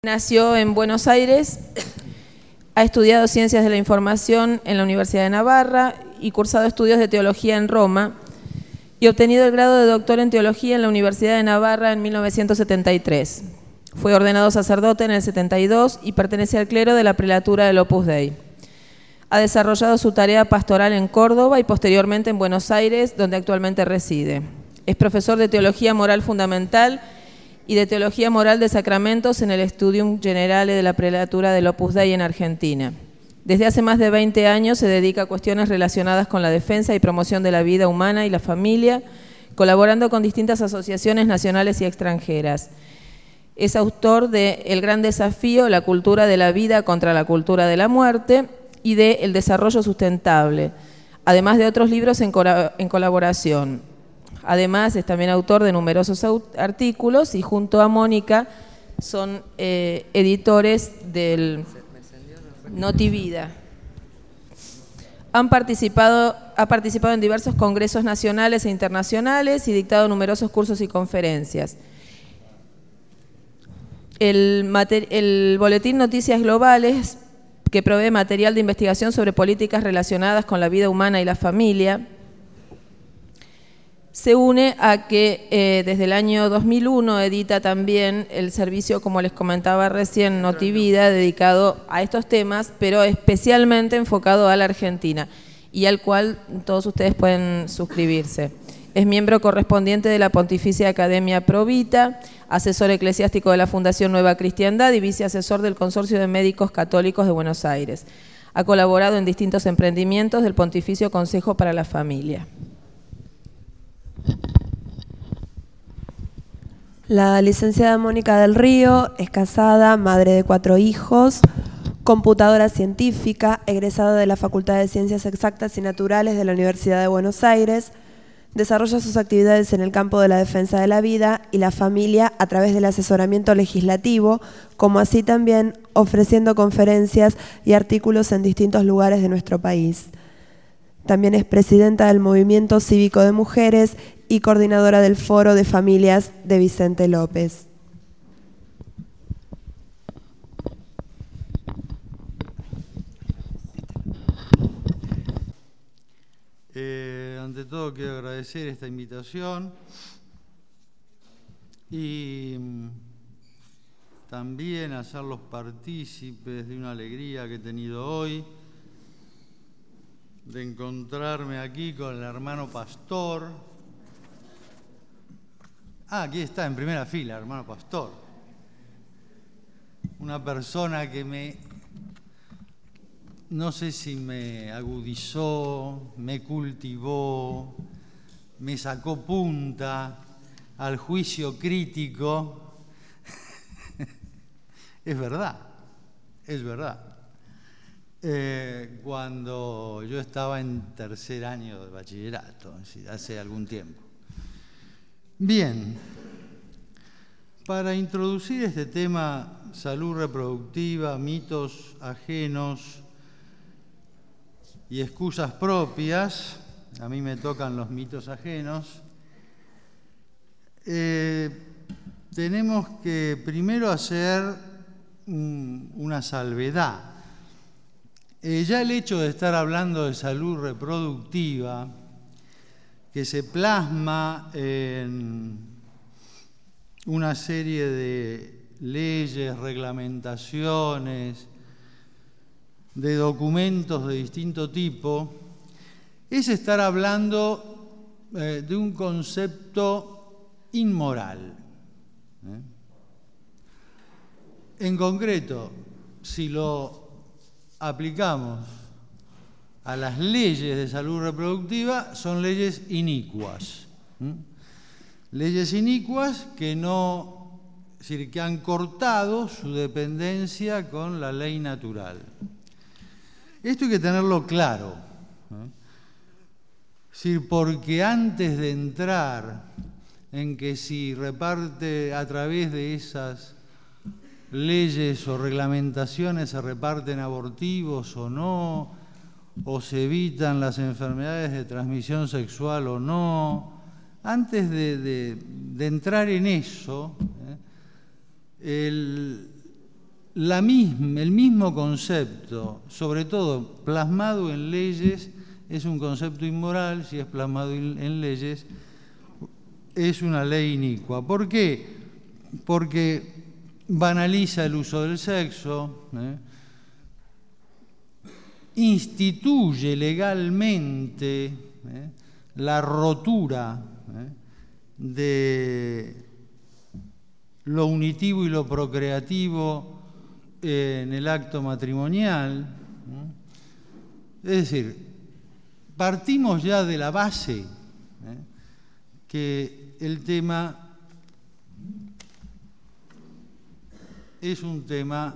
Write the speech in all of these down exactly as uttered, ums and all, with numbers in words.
Nació en Buenos Aires, ha estudiado Ciencias de la Información en la Universidad de Navarra y cursado estudios de Teología en Roma y obtenido el grado de doctor en Teología en la Universidad de Navarra en mil novecientos setenta y tres. Fue ordenado sacerdote en el setenta y dos y pertenece al clero de la prelatura del Opus Dei. Ha desarrollado su tarea pastoral en Córdoba y posteriormente en Buenos Aires, donde actualmente reside. Es profesor de Teología Moral Fundamental y de Teología Moral de Sacramentos en el Studium Generale de la prelatura del Opus Dei en Argentina. Desde hace más de veinte años se dedica a cuestiones relacionadas con la defensa y promoción de la vida humana y la familia, colaborando con distintas asociaciones nacionales y extranjeras. Es autor de El gran desafío, la cultura de la vida contra la cultura de la muerte y de El desarrollo sustentable, además de otros libros en, en colaboración. Además, es también autor de numerosos artículos y junto a Mónica son eh, editores del Notivida. Han participado, ha participado en diversos congresos nacionales e internacionales y dictado numerosos cursos y conferencias. El, el boletín Noticias Globales, que provee material de investigación sobre políticas relacionadas con la vida humana y la familia, se une a que eh, desde el año dos mil uno edita también el servicio, como les comentaba recién, Notivida, dedicado a estos temas, pero especialmente enfocado a la Argentina, y al cual todos ustedes pueden suscribirse. Es miembro correspondiente de la Pontificia Academia Pro Vita, asesor eclesiástico de la Fundación Nueva Cristiandad y viceasesor del Consorcio de Médicos Católicos de Buenos Aires. Ha colaborado en distintos emprendimientos del Pontificio Consejo para la Familia. La licenciada Mónica del Río es casada, madre de cuatro hijos, computadora científica, egresada de la Facultad de Ciencias Exactas y Naturales de la Universidad de Buenos Aires. Desarrolla sus actividades en el campo de la defensa de la vida y la familia a través del asesoramiento legislativo, como así también ofreciendo conferencias y artículos en distintos lugares de nuestro país. También es presidenta del Movimiento Cívico de Mujeres y coordinadora del Foro de Familias de Vicente López. Eh, ante todo quiero agradecer esta invitación y también hacerlos partícipes de una alegría que he tenido hoy de encontrarme aquí con el hermano pastor. Ah, aquí está en primera fila, hermano pastor. Una persona que me, no sé si me agudizó, me cultivó, me sacó punta al juicio crítico. Es verdad, es verdad. Eh, cuando yo estaba en tercer año de bachillerato, hace algún tiempo. Bien, para introducir este tema, salud reproductiva, mitos ajenos y excusas propias, a mí me tocan los mitos ajenos, eh, tenemos que primero hacer un, una salvedad. Eh, ya el hecho de estar hablando de salud reproductiva, que se plasma en una serie de leyes, reglamentaciones, de documentos de distinto tipo, es estar hablando eh, de un concepto inmoral. ¿eh? En concreto, si lo aplicamos a las leyes de salud reproductiva, son leyes inicuas. ¿Mm? Leyes inicuas que no, es decir, que han cortado su dependencia con la ley natural. Esto hay que tenerlo claro. ¿eh? Es decir, porque antes de entrar en que si reparte a través de esas leyes o reglamentaciones se reparten abortivos o no, o se evitan las enfermedades de transmisión sexual o no, antes de, de, de entrar en eso, ¿eh? el, la misma, el mismo concepto, sobre todo plasmado en leyes, es un concepto inmoral. Si es plasmado en leyes, es una ley inicua. ¿Por qué? Porque banaliza el uso del sexo, ¿eh? instituye legalmente ¿eh? la rotura ¿eh? de lo unitivo y lo procreativo en el acto matrimonial. ¿eh? Es decir, partimos ya de la base ¿eh? que el tema es un tema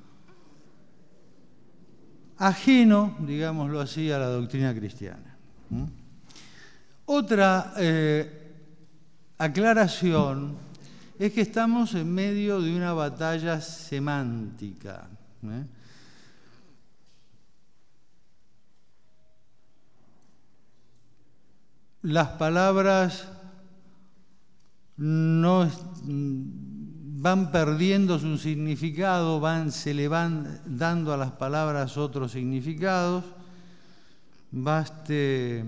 ajeno, digámoslo así, a la doctrina cristiana. ¿Mm? Otra eh, aclaración es que estamos en medio de una batalla semántica. ¿eh? Las palabras no van perdiendo su significado, van, se le van dando a las palabras otros significados. Baste,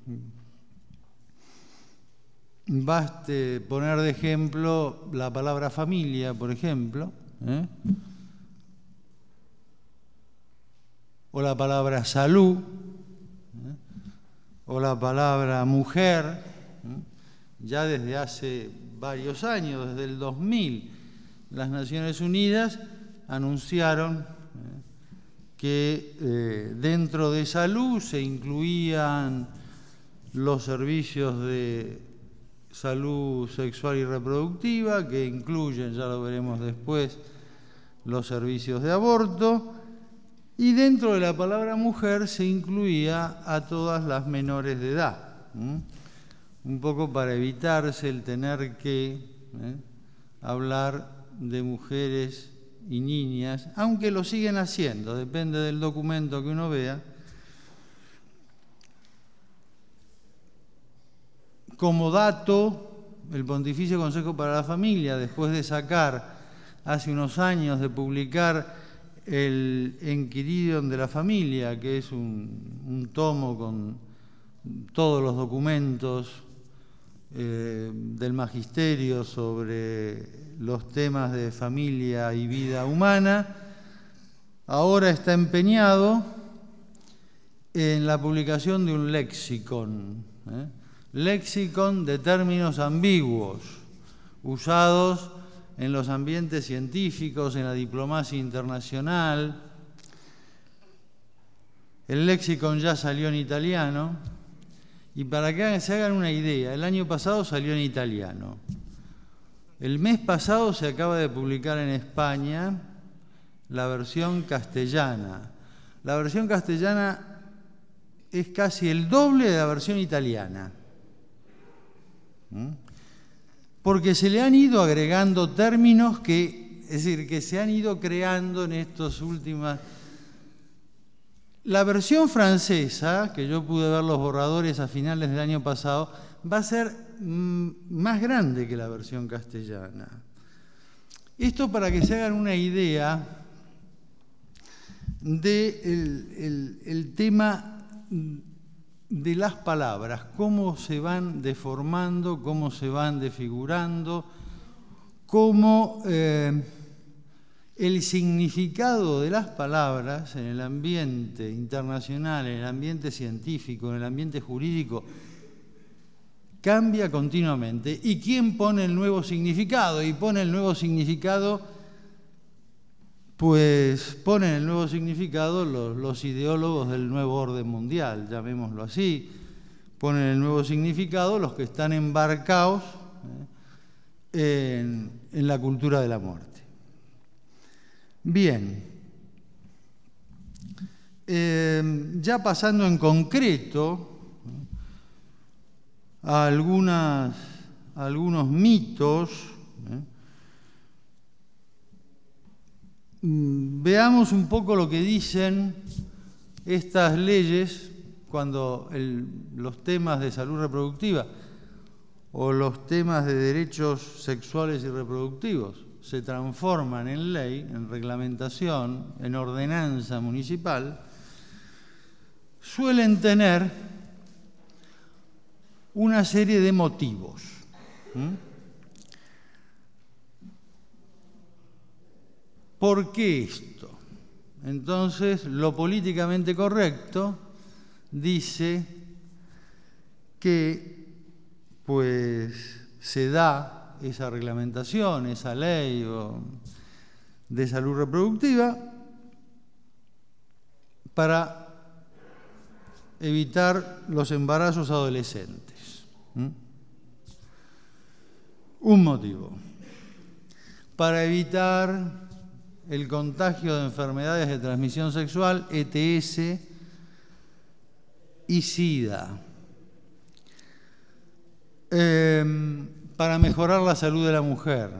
baste poner de ejemplo la palabra familia, por ejemplo, ¿eh? o la palabra salud, ¿eh? o la palabra mujer, ¿eh? ya desde hace varios años, desde el dos mil, las Naciones Unidas anunciaron eh, que eh, dentro de salud se incluían los servicios de salud sexual y reproductiva, que incluyen, ya lo veremos después, los servicios de aborto, y dentro de la palabra mujer se incluía a todas las menores de edad, ¿eh? un poco para evitarse el tener que ¿eh? hablar de mujeres y niñas, aunque lo siguen haciendo, depende del documento que uno vea. Como dato, el Pontificio Consejo para la Familia, después de sacar hace unos años, de publicar el Enquiridion de la Familia, que es un, un tomo con todos los documentos eh, del magisterio sobre los temas de familia y vida humana, ahora está empeñado en la publicación de un léxicon, ¿eh? léxicon de términos ambiguos, usados en los ambientes científicos, en la diplomacia internacional. El léxicon ya salió en italiano, y para que se hagan una idea, el año pasado salió en italiano. El mes pasado se acaba de publicar en España la versión castellana. La versión castellana es casi el doble de la versión italiana. ¿Mm? Porque se le han ido agregando términos que, es decir, que se han ido creando en estos últimos... La versión francesa, que yo pude ver los borradores a finales del año pasado, va a ser mm, más grande que la versión castellana. Esto para que se hagan una idea del de el, el tema de las palabras, cómo se van deformando, cómo se van desfigurando, cómo eh, el significado de las palabras en el ambiente internacional, en el ambiente científico, en el ambiente jurídico, cambia continuamente. ¿Y quién pone el nuevo significado? Y pone el nuevo significado, pues ponen el nuevo significado los, los ideólogos del nuevo orden mundial, llamémoslo así. Ponen el nuevo significado los que están embarcados eh, en, en la cultura de la muerte. Bien, eh, ya pasando en concreto a, algunas, a algunos mitos, ¿eh? veamos un poco lo que dicen estas leyes cuando el, los temas de salud reproductiva o los temas de derechos sexuales y reproductivos se transforman en ley, en reglamentación, en ordenanza municipal, suelen tener una serie de motivos. ¿Mm? ¿Por qué esto? Entonces, lo políticamente correcto dice que pues se da esa reglamentación, esa ley o, de salud reproductiva para evitar los embarazos adolescentes. ¿Mm? Un motivo. Para evitar el contagio de enfermedades de transmisión sexual, E T S y SIDA. Eh, para mejorar la salud de la mujer.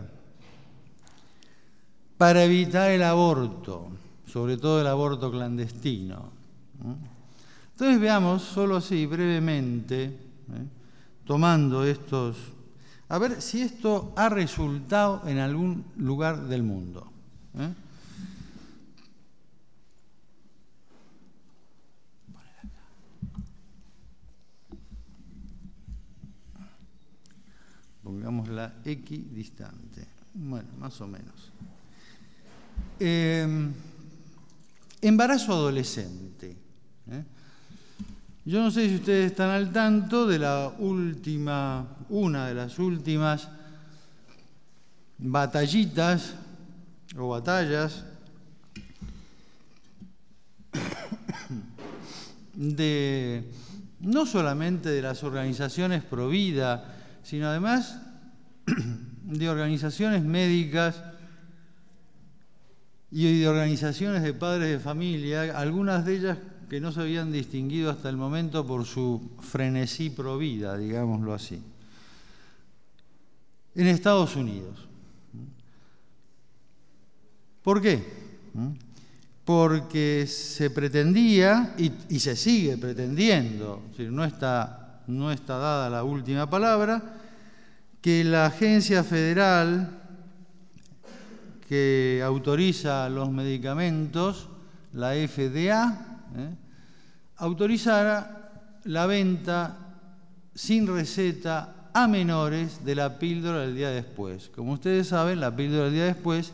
Para evitar el aborto, sobre todo el aborto clandestino. Entonces veamos, solo así, brevemente, ¿eh? tomando estos, a ver si esto ha resultado en algún lugar del mundo. ¿Eh? Pongamos la equidistante. Bueno, más o menos. Eh, embarazo adolescente. ¿eh? Yo no sé si ustedes están al tanto de la última, una de las últimas batallitas o batallas de no solamente de las organizaciones pro vida, sino además de organizaciones médicas y de organizaciones de padres de familia, algunas de ellas que no se habían distinguido hasta el momento por su frenesí pro vida, digámoslo así, en Estados Unidos. ¿Por qué? Porque se pretendía, y, y se sigue pretendiendo, es decir, no está, no está dada la última palabra, que la agencia federal que autoriza los medicamentos, la F D A, ¿eh? autorizara la venta sin receta a menores de la píldora del día después. Como ustedes saben, la píldora del día después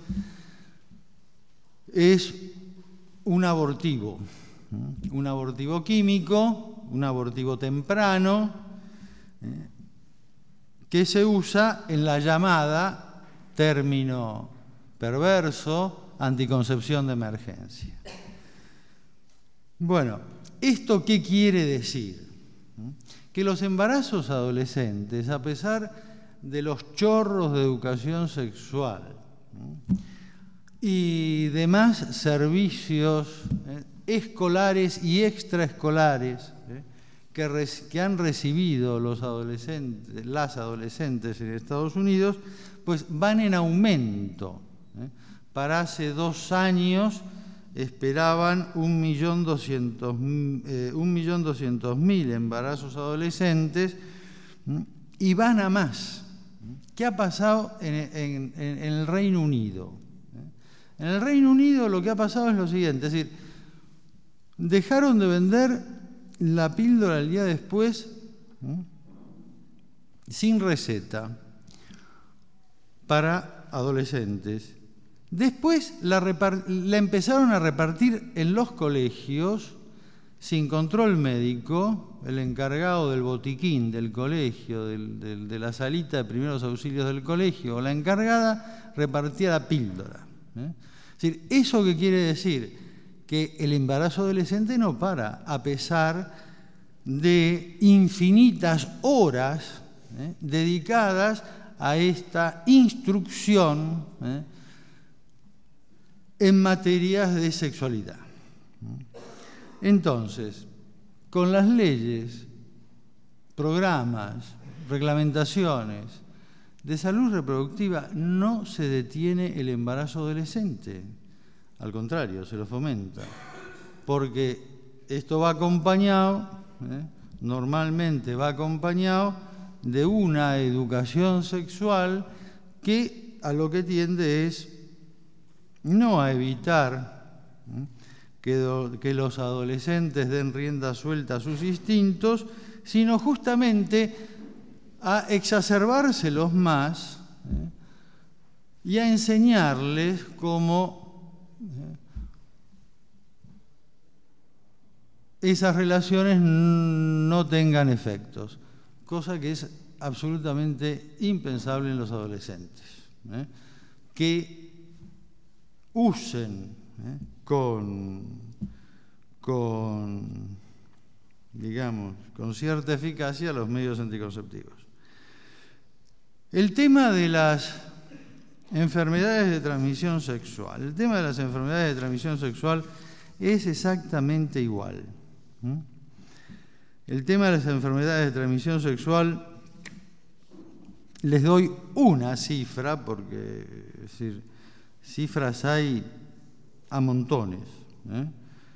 es un abortivo, ¿eh? un abortivo químico, un abortivo temprano, ¿eh? que se usa en la llamada, término perverso, anticoncepción de emergencia. Bueno, ¿esto qué quiere decir? Que los embarazos adolescentes, a pesar de los chorros de educación sexual y demás servicios eh, escolares y extraescolares eh, que, res, que han recibido los adolescentes, las adolescentes en Estados Unidos, pues van en aumento. ¿eh? Para hace dos años esperaban un millón doscientos mil embarazos adolescentes y van a más. ¿Qué ha pasado en, en, en el Reino Unido? En el Reino Unido lo que ha pasado es lo siguiente, es decir, dejaron de vender la píldora el día después ¿eh? sin receta para adolescentes. Después la, la empezaron a repartir en los colegios sin control médico. El encargado del botiquín del colegio, del, del, de la salita de primeros auxilios del colegio, o la encargada repartía la píldora. ¿eh? Es decir, ¿eso qué quiere decir? Que el embarazo adolescente no para, a pesar de infinitas horas ¿eh? dedicadas a esta instrucción ¿eh? en materias de sexualidad. Entonces, con las leyes, programas, reglamentaciones de salud reproductiva no se detiene el embarazo adolescente. Al contrario, se lo fomenta. Porque esto va acompañado, ¿eh? normalmente va acompañado de una educación sexual que a lo que tiende es no a evitar ¿eh? que, do, que los adolescentes den rienda suelta a sus instintos, sino justamente a exacerbárselos más ¿eh? y a enseñarles cómo ¿eh? esas relaciones no tengan efectos, cosa que es absolutamente impensable en los adolescentes, ¿eh? que usen ¿eh? con, con, digamos, con cierta eficacia los medios anticonceptivos. El tema de las enfermedades de transmisión sexual. El tema de las enfermedades de transmisión sexual es exactamente igual. ¿Mm? El tema de las enfermedades de transmisión sexual, les doy una cifra, porque es decir, cifras hay a montones. ¿eh?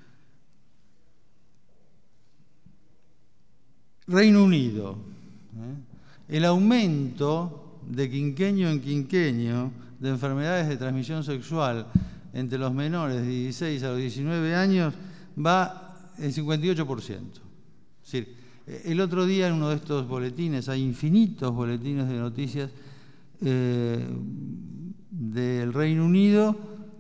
Reino Unido. ¿eh? El aumento de quinquenio en quinquenio de enfermedades de transmisión sexual entre los menores de dieciséis a los diecinueve años va el cincuenta y ocho por ciento. Es decir, el otro día en uno de estos boletines, hay infinitos boletines de noticias eh, del Reino Unido,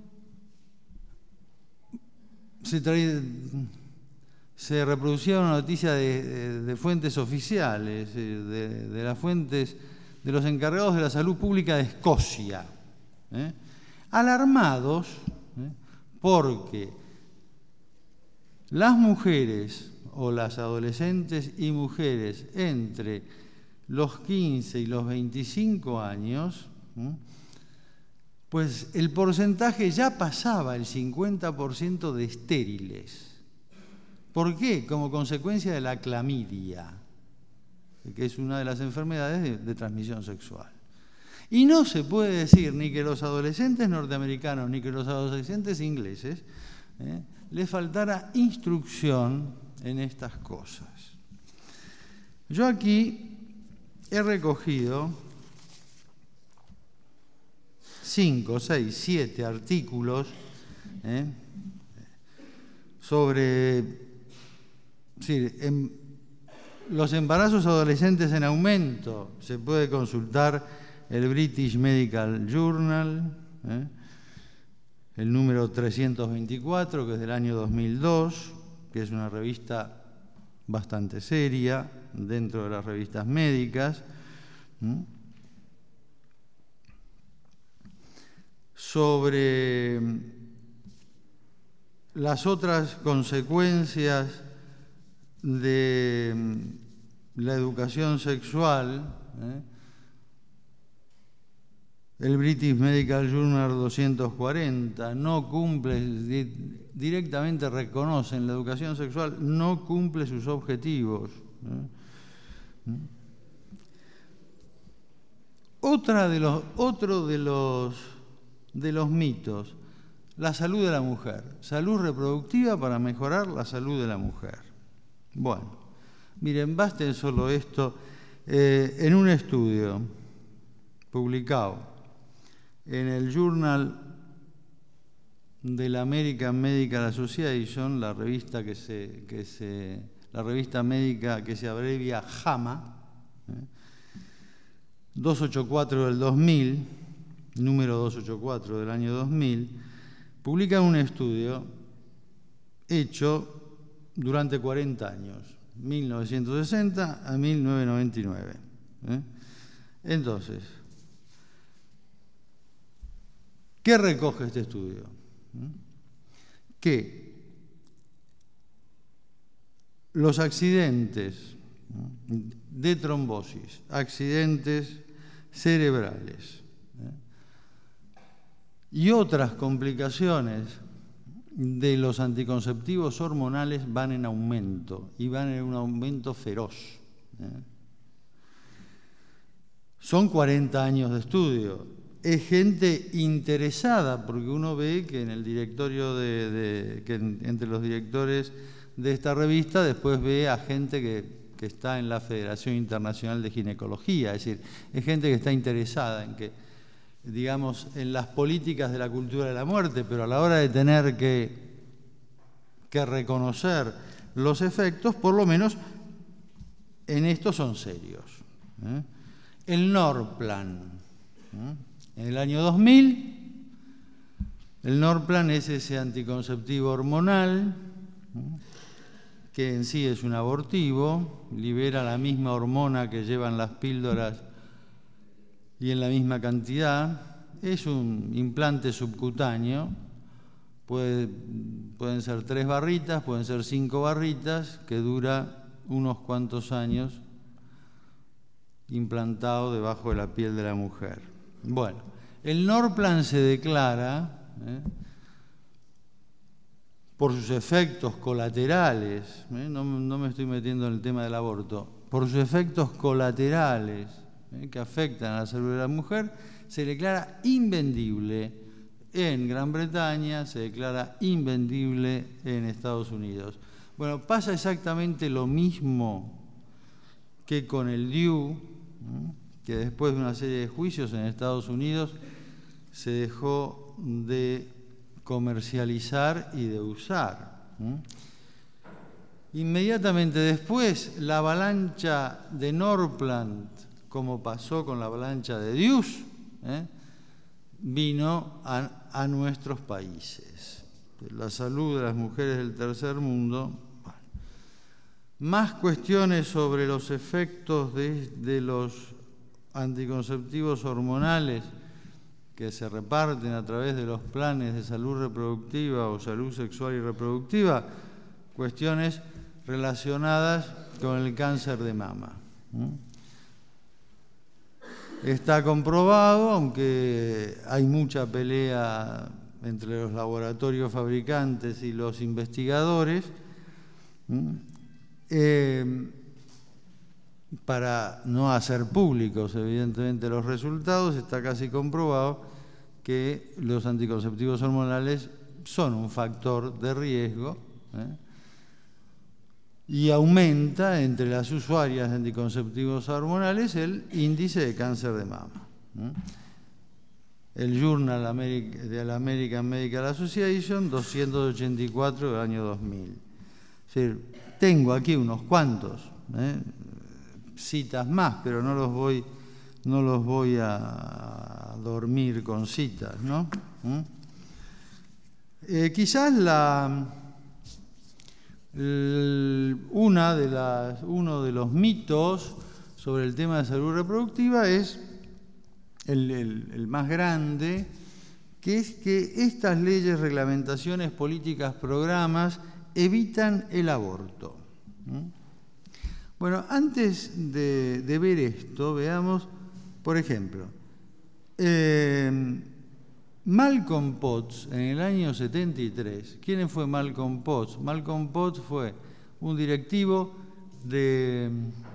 se, trae, se reproducía una noticia de, de, de fuentes oficiales, de, de las fuentes de los encargados de la salud pública de Escocia, ¿eh? alarmados ¿eh? porque las mujeres o las adolescentes y mujeres entre los quince y los veinticinco años, ¿eh? pues el porcentaje ya pasaba el cincuenta por ciento de estériles. ¿Por qué? Como consecuencia de la clamidia, que es una de las enfermedades de, de transmisión sexual. Y no se puede decir ni que los adolescentes norteamericanos ni que los adolescentes ingleses ¿eh? les faltara instrucción en estas cosas. Yo aquí he recogido cinco, seis, siete artículos ¿eh? sobre sí, en, los embarazos adolescentes en aumento. Se puede consultar el British Medical Journal, ¿eh? el número trescientos veinticuatro, que es del año dos mil dos, que es una revista bastante seria dentro de las revistas médicas, ¿eh? sobre las otras consecuencias de la educación sexual, ¿eh? el British Medical Journal doscientos cuarenta no cumple, di, directamente reconocen la educación sexual, no cumple sus objetivos. ¿eh? Otra de los, otro de los, de los mitos, la salud de la mujer, salud reproductiva para mejorar la salud de la mujer. Bueno, miren, basten solo esto, eh, en un estudio publicado en el Journal de la American Medical Association, la revista que se, que se, la revista médica que se abrevia JAMA, ¿eh? doscientos ochenta y cuatro del dos mil, número doscientos ochenta y cuatro del año dos mil, publica un estudio hecho durante cuarenta años, mil novecientos sesenta a mil novecientos noventa y nueve. ¿eh? Entonces, ¿qué recoge este estudio? Que los accidentes de trombosis, accidentes cerebrales ¿eh? y otras complicaciones de los anticonceptivos hormonales van en aumento, y van en un aumento feroz. ¿eh? Son cuarenta años de estudio. Es gente interesada, porque uno ve que en el directorio de, de que en, entre los directores de esta revista después ve a gente que, que está en la Federación Internacional de Ginecología, es decir, es gente que está interesada en que digamos, en las políticas de la cultura de la muerte, pero a la hora de tener que, que reconocer los efectos, por lo menos en esto son serios. ¿eh? El Norplan. ¿eh? En el año dos mil, el Norplan es ese anticonceptivo hormonal, ¿eh? que en sí es un abortivo, libera la misma hormona que llevan las píldoras y en la misma cantidad. Es un implante subcutáneo, puede, pueden ser tres barritas, pueden ser cinco barritas, que dura unos cuantos años implantado debajo de la piel de la mujer. Bueno, el Norplan se declara, ¿eh? por sus efectos colaterales, ¿eh? no, no me estoy metiendo en el tema del aborto, por sus efectos colaterales ¿eh? que afectan a la salud de la mujer, se declara invendible en Gran Bretaña, se declara invendible en Estados Unidos. Bueno, pasa exactamente lo mismo que con el D I U, ¿eh? que después de una serie de juicios en Estados Unidos se dejó de comercializar y de usar. ¿Mm? Inmediatamente después, la avalancha de Norplant, como pasó con la avalancha de Dius, ¿eh? vino a, a nuestros países. La salud de las mujeres del tercer mundo. Bueno. Más cuestiones sobre los efectos de, de los anticonceptivos hormonales que se reparten a través de los planes de salud reproductiva o salud sexual y reproductiva, cuestiones relacionadas con el cáncer de mama. Está comprobado, aunque hay mucha pelea entre los laboratorios fabricantes y los investigadores, eh, para no hacer públicos, evidentemente, los resultados, está casi comprobado que los anticonceptivos hormonales son un factor de riesgo ¿eh? y aumenta entre las usuarias de anticonceptivos hormonales el índice de cáncer de mama. ¿eh? El Journal America, de la American Medical Association, doscientos ochenta y cuatro del año dos mil. Es decir, tengo aquí unos cuantos ¿eh? citas más, pero no los voy, no los voy a dormir con citas, ¿no? ¿Mm? Eh, quizás la, el, una de las, uno de los mitos sobre el tema de salud reproductiva es el, el, el más grande, que es que estas leyes, reglamentaciones, políticas, programas evitan el aborto. ¿Mm? Bueno, antes de, de ver esto, veamos, por ejemplo, eh, Malcolm Potts en el año setenta y tres. ¿Quién fue Malcolm Potts? Malcolm Potts fue un directivo de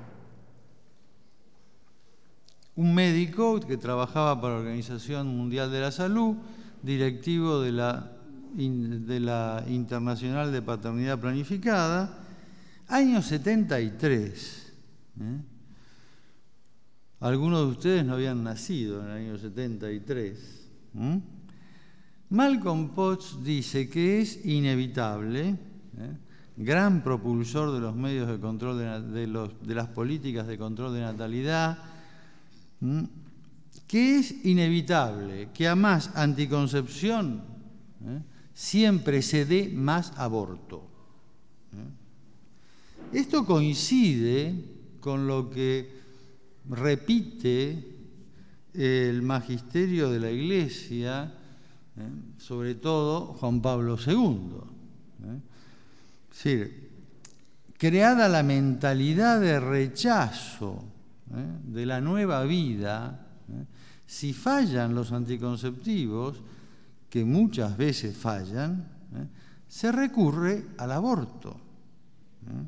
un médico que trabajaba para la Organización Mundial de la Salud, directivo de la, de la Internacional de Paternidad Planificada. Año setenta y tres. ¿eh? Algunos de ustedes no habían nacido en el año setenta y tres. ¿eh? Malcolm Potts dice que es inevitable, ¿eh? gran propulsor de los medios de control de, de, los, de las políticas de control de natalidad, ¿eh? que es inevitable que a más anticoncepción ¿eh? siempre se dé más aborto. ¿eh? Esto coincide con lo que repite el magisterio de la Iglesia, ¿eh? sobre todo Juan Pablo segundo. ¿eh? Es decir, creada la mentalidad de rechazo ¿eh? de la nueva vida, ¿eh? si fallan los anticonceptivos, que muchas veces fallan, ¿eh? se recurre al aborto. ¿eh?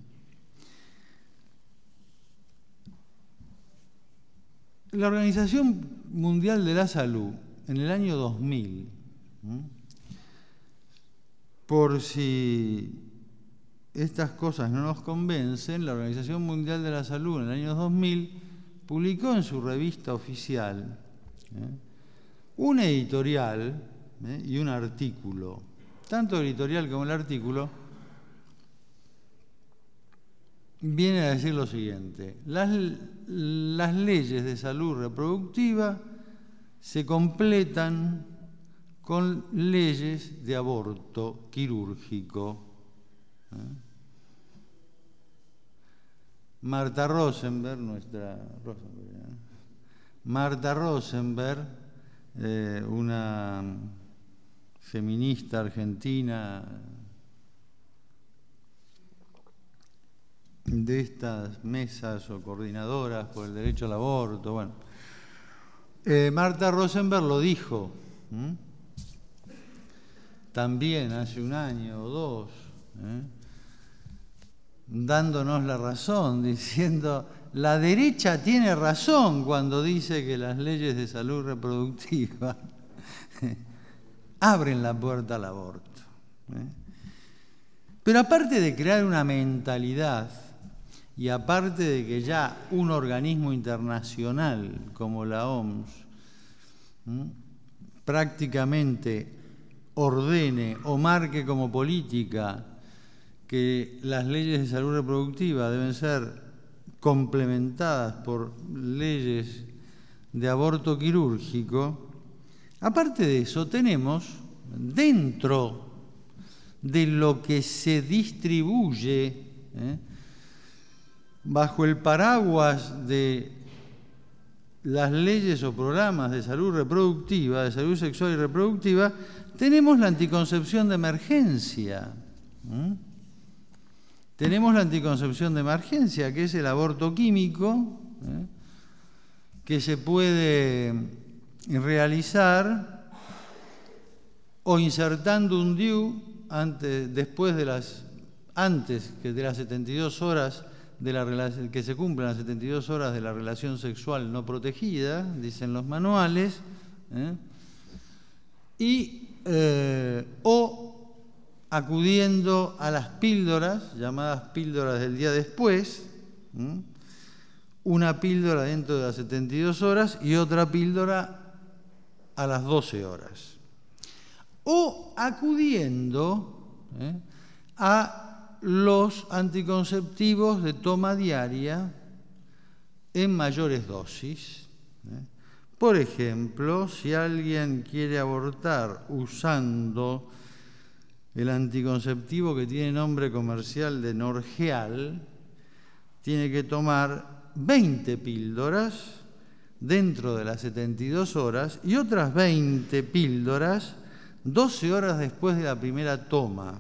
La Organización Mundial de la Salud, en el año dos mil, ¿eh? por si estas cosas no nos convencen, la Organización Mundial de la Salud en el año dos mil publicó en su revista oficial ¿eh? un editorial ¿eh? y un artículo. Tanto el editorial como el artículo viene a decir lo siguiente: las, las leyes de salud reproductiva se completan con leyes de aborto quirúrgico. ¿Eh? Marta Rosenberg, nuestra Rosenberg, ¿eh? Marta Rosenberg, eh, una feminista argentina de estas mesas o coordinadoras por el derecho al aborto, bueno, eh, Marta Rosenberg lo dijo ¿eh? también hace un año o dos, ¿eh? dándonos la razón, diciendo: la derecha tiene razón cuando dice que las leyes de salud reproductiva abren la puerta al aborto. ¿eh? Pero aparte de crear una mentalidad y aparte de que ya un organismo internacional como la O M S ¿eh? prácticamente ordene o marque como política que las leyes de salud reproductiva deben ser complementadas por leyes de aborto quirúrgico, aparte de eso tenemos dentro de lo que se distribuye ¿eh? bajo el paraguas de las leyes o programas de salud reproductiva, de salud sexual y reproductiva, tenemos la anticoncepción de emergencia. ¿eh? Tenemos la anticoncepción de emergencia, que es el aborto químico, ¿eh? que se puede realizar o insertando un D I U antes, después de las, antes que de las setenta y dos horas de la que se cumplan las setenta y dos horas de la relación sexual no protegida, dicen los manuales, ¿eh? y eh, o acudiendo a las píldoras, llamadas píldoras del día después, ¿eh? una píldora dentro de las setenta y dos horas y otra píldora a las doce horas. O acudiendo ¿eh? a los anticonceptivos de toma diaria en mayores dosis. ¿eh? Por ejemplo, si alguien quiere abortar usando el anticonceptivo que tiene nombre comercial de Norgeal, tiene que tomar veinte píldoras dentro de las setenta y dos horas y otras veinte píldoras doce horas después de la primera toma.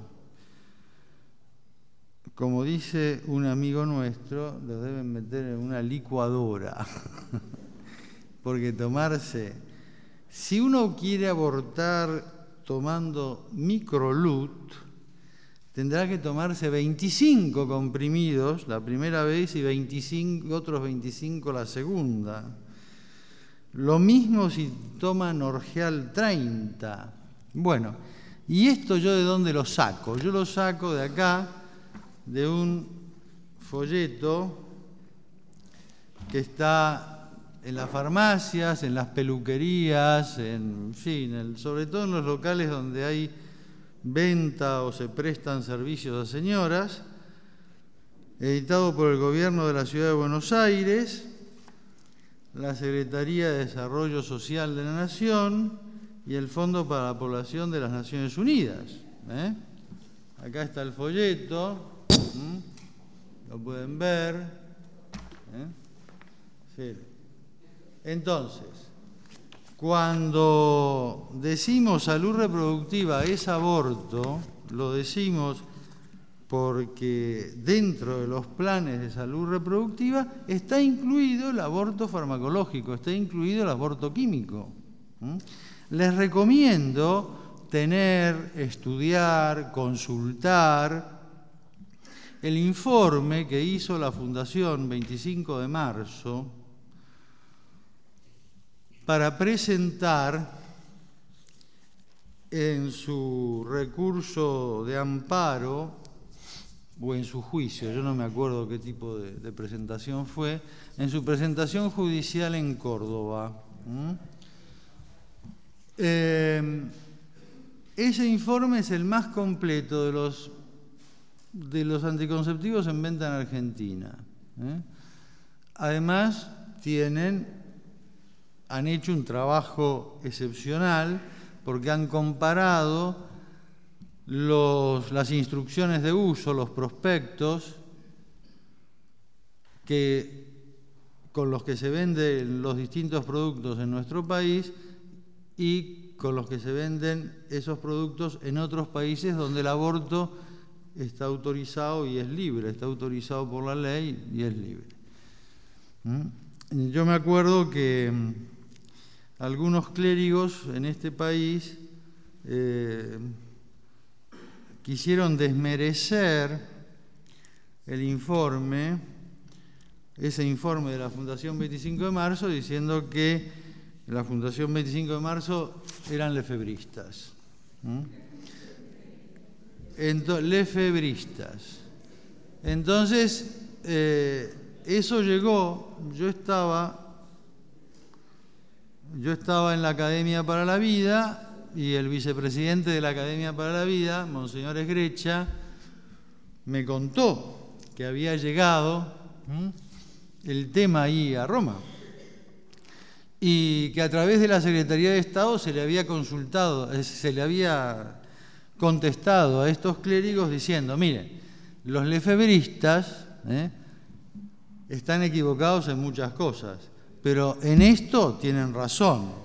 Como dice un amigo nuestro, los deben meter en una licuadora. Porque tomarse, si uno quiere abortar tomando Microlut, tendrá que tomarse veinticinco comprimidos la primera vez y veinticinco, otros veinticinco la segunda. Lo mismo si toma Norgeal treinta. Bueno, ¿y esto yo de dónde lo saco? Yo lo saco de acá, de un folleto que está en las farmacias, en las peluquerías, en fin, el, sobre todo en los locales donde hay venta o se prestan servicios a señoras, editado por el Gobierno de la Ciudad de Buenos Aires, la Secretaría de Desarrollo Social de la Nación y el Fondo para la Población de las Naciones Unidas. ¿eh? Acá está el folleto, ¿eh? lo pueden ver. ¿eh? Sí. Entonces, cuando decimos salud reproductiva es aborto, lo decimos porque dentro de los planes de salud reproductiva está incluido el aborto farmacológico, está incluido el aborto químico. ¿Mm? Les recomiendo tener, estudiar, consultar el informe que hizo la Fundación veinticinco de marzo para presentar en su recurso de amparo o en su juicio, yo no me acuerdo qué tipo de, de presentación fue, en su presentación judicial en Córdoba. ¿Mm? Eh, ese informe es el más completo de los, de los anticonceptivos en venta en Argentina. ¿eh? Además, tienen, han hecho un trabajo excepcional porque han comparado los, las instrucciones de uso, los prospectos, que, con los que se venden los distintos productos en nuestro país y con los que se venden esos productos en otros países donde el aborto está autorizado y es libre, está autorizado por la ley y es libre. ¿Mm? Yo me acuerdo que algunos clérigos en este país eh, quisieron desmerecer el informe, ese informe de la Fundación veinticinco de marzo, diciendo que la Fundación veinticinco de marzo eran lefebristas. ¿Mm? Ento- lefebristas. Entonces, eh, eso llegó, yo estaba, yo estaba en la Academia para la Vida y el vicepresidente de la Academia para la Vida, Monseñor Esgrecha, me contó que había llegado ¿m? el tema ahí a Roma y que a través de la Secretaría de Estado se le había consultado, se le había contestado a estos clérigos diciendo, miren, los lefebristas ¿eh? están equivocados en muchas cosas, pero en esto tienen razón.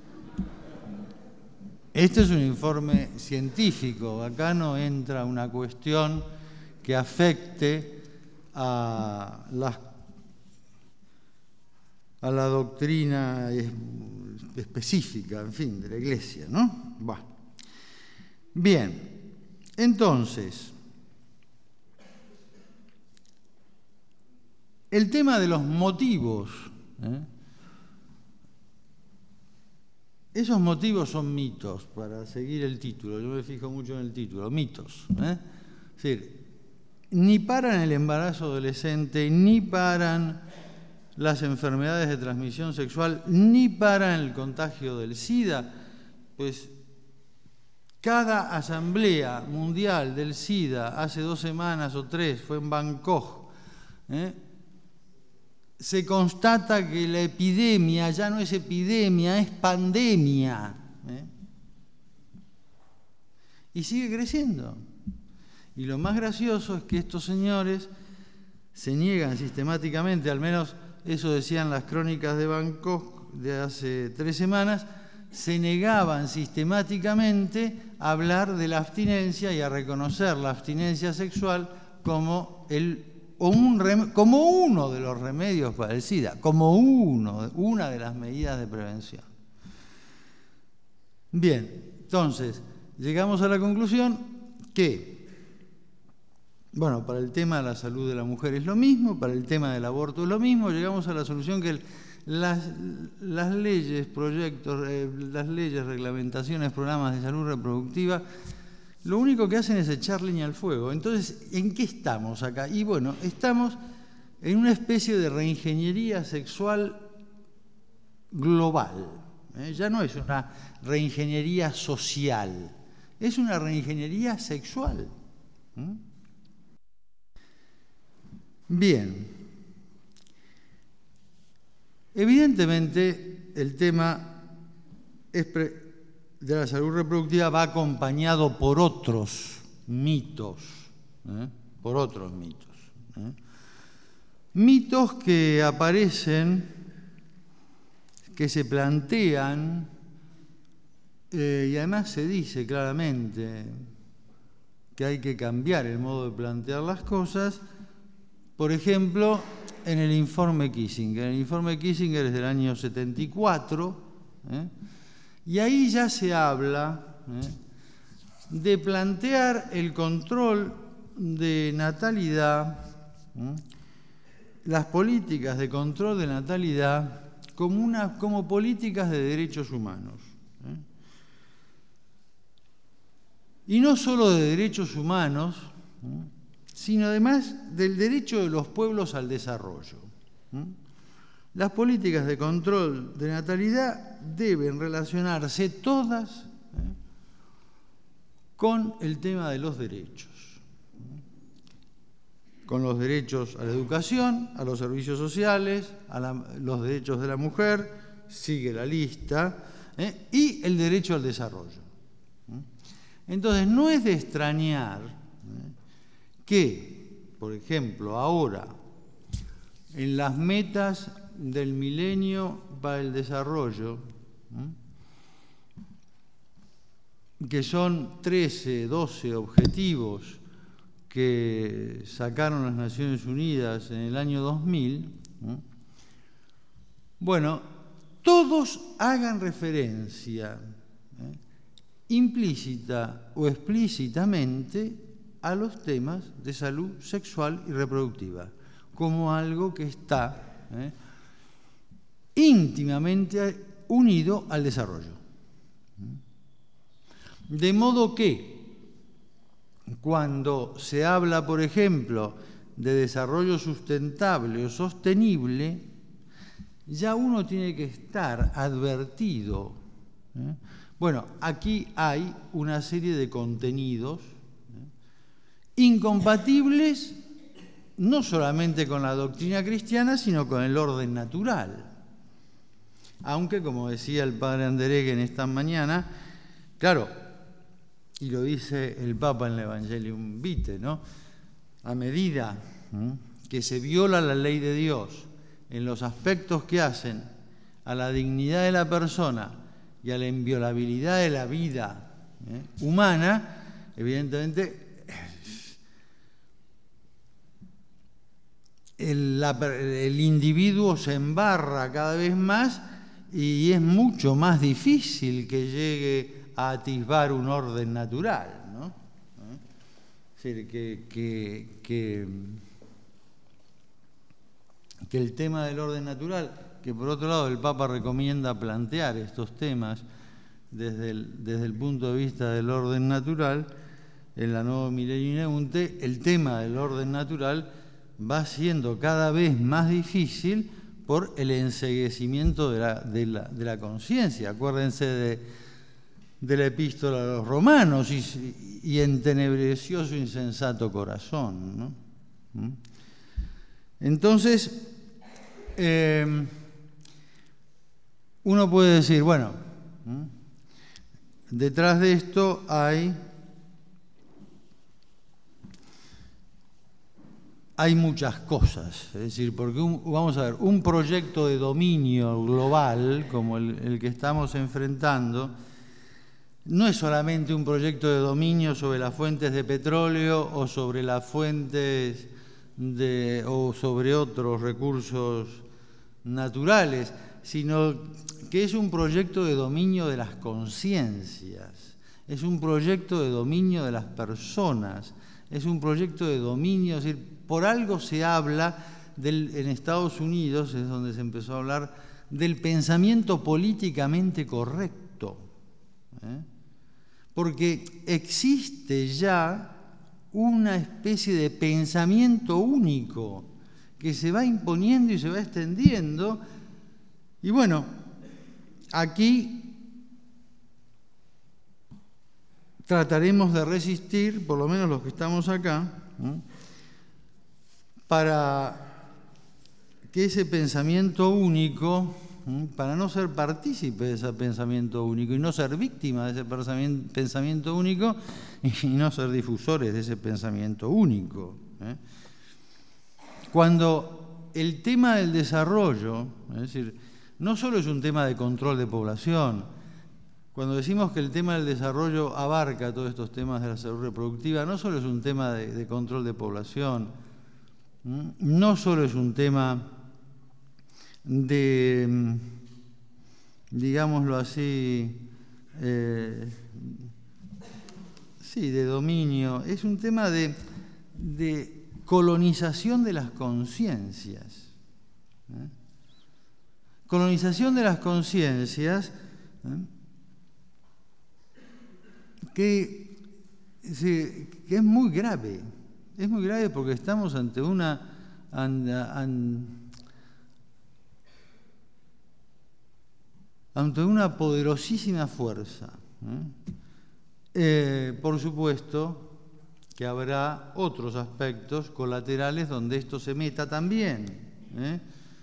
Este es un informe científico, acá no entra una cuestión que afecte a, las, a la doctrina específica, en fin, de la Iglesia, ¿no? Bueno. Bien, entonces, el tema de los motivos, ¿eh? Esos motivos son mitos, para seguir el título, yo me fijo mucho en el título, mitos. ¿eh? Es decir, ni paran el embarazo adolescente, ni paran las enfermedades de transmisión sexual, ni paran el contagio del SIDA, pues cada asamblea mundial del SIDA, hace dos semanas o tres, fue en Bangkok, ¿eh? se constata que la epidemia ya no es epidemia, es pandemia. ¿eh? Y sigue creciendo. Y lo más gracioso es que estos señores se niegan sistemáticamente, al menos eso decían las crónicas de Bangkok de hace tres semanas, se negaban sistemáticamente a hablar de la abstinencia y a reconocer la abstinencia sexual como el O un rem- como uno de los remedios para el SIDA, como uno, una de las medidas de prevención. Bien, entonces, llegamos a la conclusión que, bueno, para el tema de la salud de la mujer es lo mismo, para el tema del aborto es lo mismo, llegamos a la solución que el, las, las leyes, proyectos, eh, las leyes, reglamentaciones, programas de salud reproductiva, lo único que hacen es echar leña al fuego. Entonces, ¿en qué estamos acá? Y bueno, estamos en una especie de reingeniería sexual global. ¿eh? Ya no es una reingeniería social, es una reingeniería sexual. ¿Mm? Bien. Evidentemente, el tema es pre- de la salud reproductiva va acompañado por otros mitos, ¿eh? por otros mitos. ¿eh? Mitos que aparecen, que se plantean, eh, y además se dice claramente que hay que cambiar el modo de plantear las cosas. Por ejemplo, en el informe Kissinger. El informe Kissinger es del año setenta y cuatro, ¿eh? Y ahí ya se habla ¿eh? de plantear el control de natalidad, ¿eh? las políticas de control de natalidad como, una, como políticas de derechos humanos. ¿eh? Y no solo de derechos humanos, ¿eh? sino además del derecho de los pueblos al desarrollo. ¿eh? las políticas de control de natalidad deben relacionarse todas ¿eh? con el tema de los derechos. Con los derechos a la educación, a los servicios sociales, a la, los derechos de la mujer, sigue la lista, ¿eh? y el derecho al desarrollo. Entonces, no es de extrañar ¿eh? que, por ejemplo, ahora, en las metas del milenio para el desarrollo, ¿eh? que son trece, doce objetivos que sacaron las Naciones Unidas en el año dos mil, ¿eh? bueno, todos hagan referencia ¿eh? implícita o explícitamente a los temas de salud sexual y reproductiva, como algo que está ¿eh? íntimamente unido al desarrollo. De modo que cuando se habla, por ejemplo, de desarrollo sustentable o sostenible, ya uno tiene que estar advertido. ¿eh? Bueno, aquí hay una serie de contenidos ¿eh? incompatibles no solamente con la doctrina cristiana, sino con el orden natural. Aunque, como decía el padre Andereggen esta mañana, claro, y lo dice el Papa en el Evangelium Vitae, ¿no? A medida ¿eh? que se viola la ley de Dios en los aspectos que hacen a la dignidad de la persona y a la inviolabilidad de la vida ¿eh? humana, evidentemente el, la, el individuo se embarra cada vez más y es mucho más difícil que llegue a atisbar un orden natural, ¿no? Es decir, que, que, que, que el tema del orden natural, que por otro lado el Papa recomienda plantear estos temas desde el, desde el punto de vista del orden natural, en la Nuova Milenio Ineunte, el tema del orden natural va siendo cada vez más difícil por el enceguecimiento de la, de la, de la conciencia. Acuérdense de, de la epístola a los romanos, y, y entenebreció su insensato corazón, ¿no? ¿Mm? Entonces, eh, uno puede decir, bueno, ¿Mm? detrás de esto hay... Hay muchas cosas, es decir, porque un, vamos a ver, un proyecto de dominio global como el, el que estamos enfrentando no es solamente un proyecto de dominio sobre las fuentes de petróleo o sobre las fuentes de, o sobre otros recursos naturales, sino que es un proyecto de dominio de las conciencias, es un proyecto de dominio de las personas, es un proyecto de dominio, es decir, por algo se habla del, en Estados Unidos, es donde se empezó a hablar del pensamiento políticamente correcto, ¿eh? Porque existe ya una especie de pensamiento único que se va imponiendo y se va extendiendo, y bueno, aquí trataremos de resistir, por lo menos los que estamos acá, ¿eh? para que ese pensamiento único, para no ser partícipe de ese pensamiento único y no ser víctima de ese pensamiento único y no ser difusores de ese pensamiento único. ¿eh? Cuando el tema del desarrollo, es decir, no solo es un tema de control de población, cuando decimos que el tema del desarrollo abarca todos estos temas de la salud reproductiva, no solo es un tema de, de control de población, no solo es un tema de, digámoslo así, eh, sí, de dominio, es un tema de, de colonización de las conciencias. ¿eh? Colonización de las conciencias ¿eh? que, sí, que es muy grave. Es muy grave porque estamos ante una, an, an, ante una poderosísima fuerza. ¿eh? Eh, por supuesto que habrá otros aspectos colaterales donde esto se meta también. ¿eh?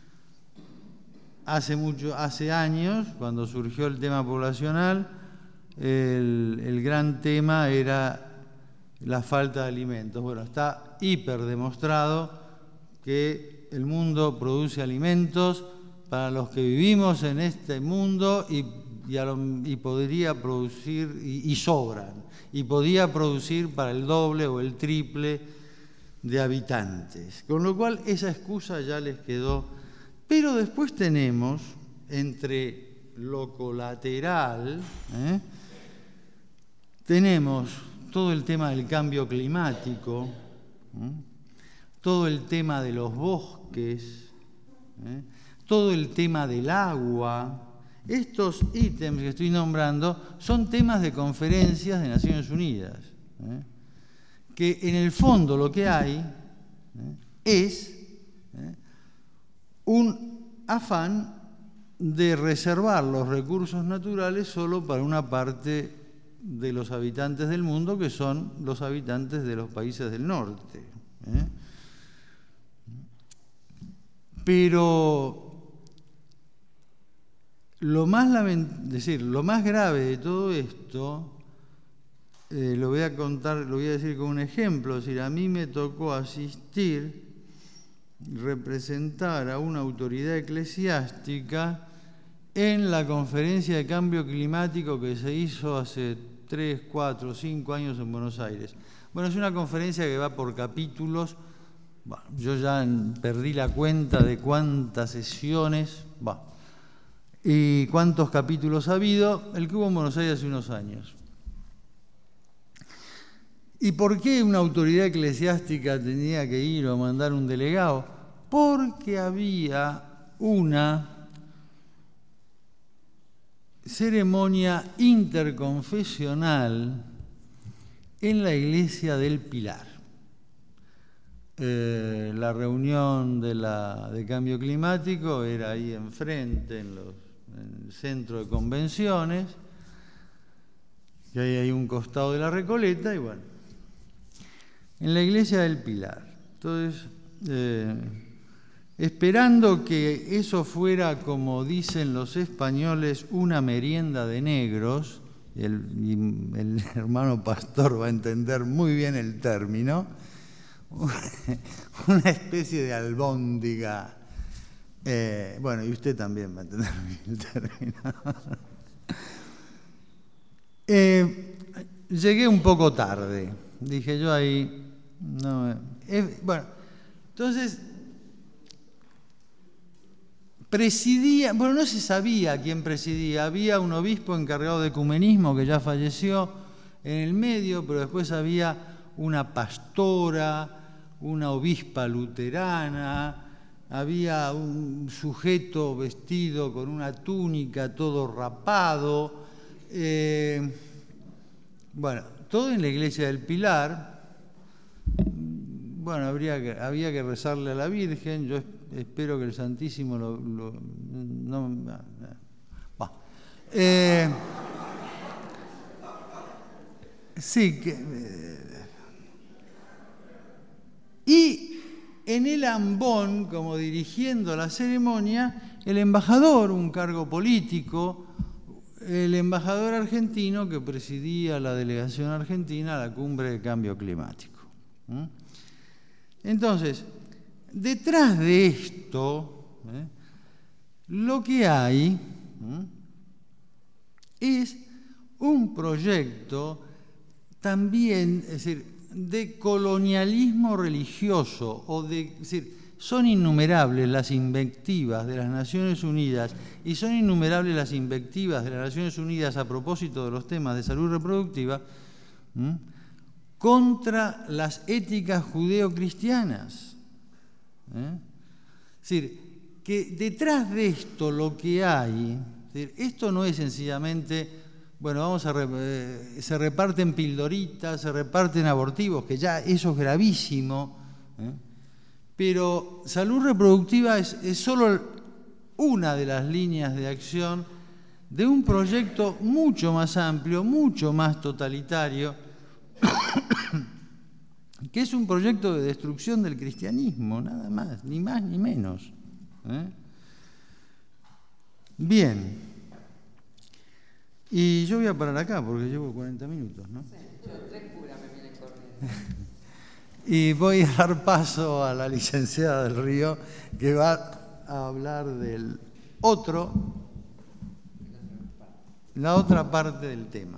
Hace, mucho, hace años, cuando surgió el tema poblacional, el, el gran tema era la falta de alimentos. Bueno, está hiper demostrado que el mundo produce alimentos para los que vivimos en este mundo y, y, a lo, y podría producir, y, y sobran, y podía producir para el doble o el triple de habitantes. Con lo cual esa excusa ya les quedó. Pero después tenemos, entre lo colateral, ¿eh? tenemos todo el tema del cambio climático, ¿eh? todo el tema de los bosques, ¿eh? todo el tema del agua. Estos ítems que estoy nombrando son temas de conferencias de Naciones Unidas, ¿eh? que en el fondo lo que hay ¿eh? es ¿eh? un afán de reservar los recursos naturales solo para una parte de los habitantes del mundo, que son los habitantes de los países del norte. ¿eh? Pero lo más, lament- decir, lo más grave de todo esto, eh, lo voy a contar, lo voy a decir con un ejemplo. Es decir, a mí me tocó asistir, representar a una autoridad eclesiástica en la conferencia de cambio climático que se hizo hace tres, cuatro, cinco años en Buenos Aires. Bueno, es una conferencia que va por capítulos. Bueno, yo ya perdí la cuenta de cuántas sesiones va, y cuántos capítulos ha habido. El que hubo en Buenos Aires hace unos años. ¿Y por qué una autoridad eclesiástica tenía que ir o mandar un delegado? Porque había una ceremonia interconfesional en la iglesia del Pilar. Eh, la reunión de, la, de cambio climático era ahí enfrente, en, los, en el centro de convenciones, y ahí hay un costado de la Recoleta, y bueno, en la iglesia del Pilar. Entonces, eh, esperando que eso fuera, como dicen los españoles, una merienda de negros, y el, y el hermano pastor va a entender muy bien el término, una especie de albóndiga. Eh, bueno, y usted también va a entender bien el término. eh, llegué un poco tarde, dije yo ahí. No, eh, bueno, entonces presidía, bueno, no se sabía quién presidía, había un obispo encargado de ecumenismo que ya falleció en el medio, pero después había una pastora, una obispa luterana, había un sujeto vestido con una túnica, todo rapado, eh, bueno, todo en la iglesia del Pilar. Bueno, habría que, había que rezarle a la Virgen. Yo espero que el Santísimo lo... lo no, no, no. Eh, sí, que... Eh, y en el ambón, como dirigiendo la ceremonia, el embajador, un cargo político, el embajador argentino que presidía la delegación argentina a la cumbre de cambio climático. ¿Mm? Entonces, detrás de esto, ¿eh? lo que hay ¿eh? es un proyecto también, es decir, de colonialismo religioso, o de, es decir, son innumerables las invectivas de las Naciones Unidas y son innumerables las invectivas de las Naciones Unidas a propósito de los temas de salud reproductiva, ¿eh? contra las éticas judeocristianas. ¿eh? Es decir, que detrás de esto lo que hay, es decir, esto no es sencillamente, bueno, vamos a eh, se reparten pildoritas, se reparten abortivos, que ya eso es gravísimo, ¿eh? pero salud reproductiva es, es solo una de las líneas de acción de un proyecto mucho más amplio, mucho más totalitario, que es un proyecto de destrucción del cristianismo, nada más, ni más ni menos. ¿eh? Bien. Y yo voy a parar acá porque llevo cuarenta minutos, ¿no? Sí, yo tres curas me vienen corriendo. Y voy a dar paso a la licenciada del Río, que va a hablar del otro, la otra parte del tema.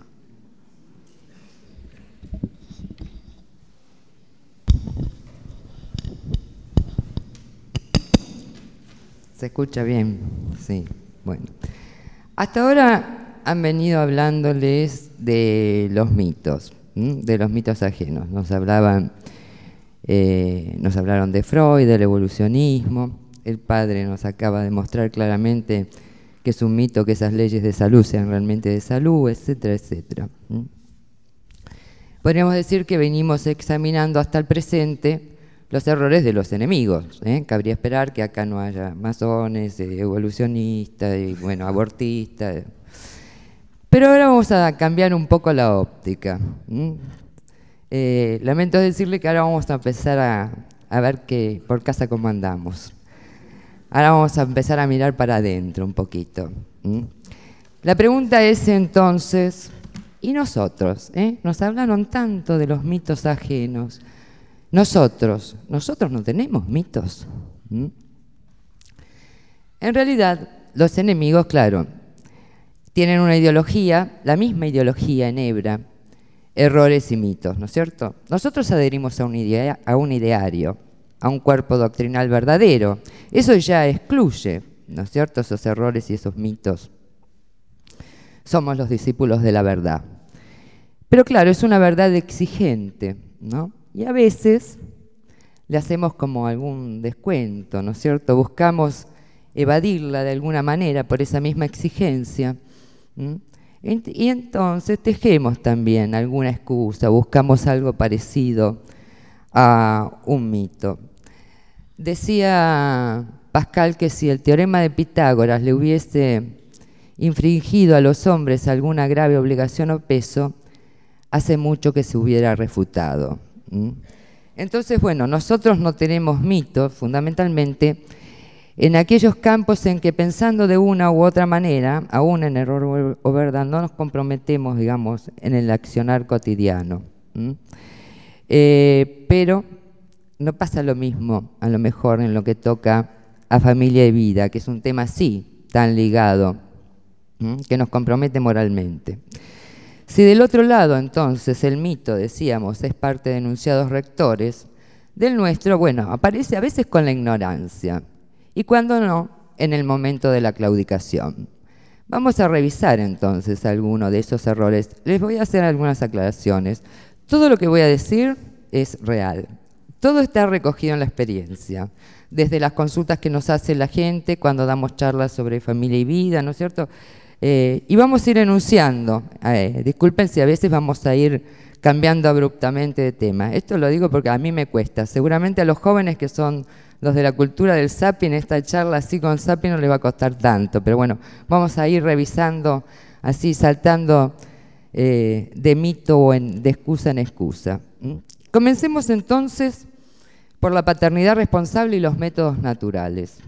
¿Se escucha bien? Sí, bueno. Hasta ahora han venido hablándoles de los mitos, ¿m? de los mitos ajenos. Nos hablaban, eh, nos hablaron de Freud, del evolucionismo. El padre nos acaba de mostrar claramente que es un mito que esas leyes de salud sean realmente de salud, etcétera, etcétera. ¿m? Podríamos decir que venimos examinando hasta el presente los errores de los enemigos. ¿eh? Cabría esperar que acá no haya masones, eh, evolucionistas y, bueno, abortistas. Pero ahora vamos a cambiar un poco la óptica. Eh, lamento decirle que ahora vamos a empezar a, a ver que, por casa cómo andamos. Ahora vamos a empezar a mirar para adentro un poquito. ¿Mm? La pregunta es entonces, ¿y nosotros? ¿Eh? Nos hablaron tanto de los mitos ajenos. Nosotros, nosotros no tenemos mitos. ¿Mm? En realidad, los enemigos, claro, tienen una ideología, la misma ideología enhebra errores y mitos, ¿no es cierto? Nosotros adherimos a un, idea, a un ideario, a un cuerpo doctrinal verdadero. Eso ya excluye, ¿no es cierto?, esos errores y esos mitos. Somos los discípulos de la verdad. Pero claro, es una verdad exigente, ¿no? Y a veces le hacemos como algún descuento, ¿no es cierto? Buscamos evadirla de alguna manera por esa misma exigencia. ¿Mm? Y entonces tejemos también alguna excusa, buscamos algo parecido a un mito. Decía Pascal que si el teorema de Pitágoras le hubiese infringido a los hombres alguna grave obligación o peso, hace mucho que se hubiera refutado. ¿Mm? Entonces, bueno, nosotros no tenemos mitos, fundamentalmente, en aquellos campos en que pensando de una u otra manera, aún en error o verdad, no nos comprometemos, digamos, en el accionar cotidiano. ¿Mm? Eh, pero no pasa lo mismo, a lo mejor, en lo que toca a familia y vida, que es un tema así, tan ligado, ¿Mm? que nos compromete moralmente. Si del otro lado, entonces, el mito, decíamos, es parte de enunciados rectores, del nuestro, bueno, aparece a veces con la ignorancia, y cuando no, en el momento de la claudicación. Vamos a revisar entonces algunos de esos errores. Les voy a hacer algunas aclaraciones. Todo lo que voy a decir es real. Todo está recogido en la experiencia, desde las consultas que nos hace la gente cuando damos charlas sobre familia y vida, ¿no es cierto? Eh, y vamos a ir enunciando. Eh, disculpen si a veces vamos a ir cambiando abruptamente de tema. Esto lo digo porque a mí me cuesta. Seguramente a los jóvenes que son los de la cultura del Sapi, en esta charla así con Sapi no les va a costar tanto, pero bueno, vamos a ir revisando así, saltando eh, de mito o en, de excusa en excusa. ¿Mm? Comencemos entonces por la paternidad responsable y los métodos naturales.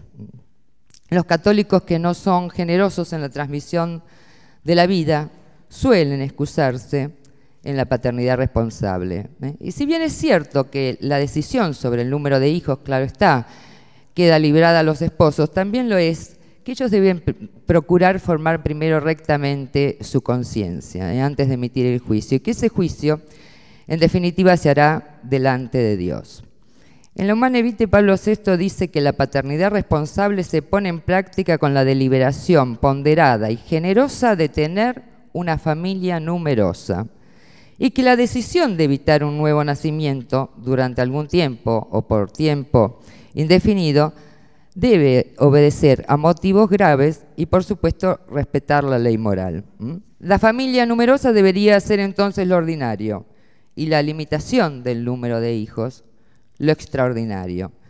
Los católicos que no son generosos en la transmisión de la vida suelen excusarse en la paternidad responsable. ¿eh? Y si bien es cierto que la decisión sobre el número de hijos, claro está, queda librada a los esposos, también lo es que ellos deben pr- procurar formar primero rectamente su conciencia, ¿eh? antes de emitir el juicio, y que ese juicio, en definitiva, se hará delante de Dios. En la Humane Vitae, Pablo sexto dice que la paternidad responsable se pone en práctica con la deliberación ponderada y generosa de tener una familia numerosa, y que la decisión de evitar un nuevo nacimiento durante algún tiempo o por tiempo indefinido debe obedecer a motivos graves y, por supuesto, respetar la ley moral. ¿Mm? La familia numerosa debería ser entonces lo ordinario y la limitación del número de hijos lo extraordinario.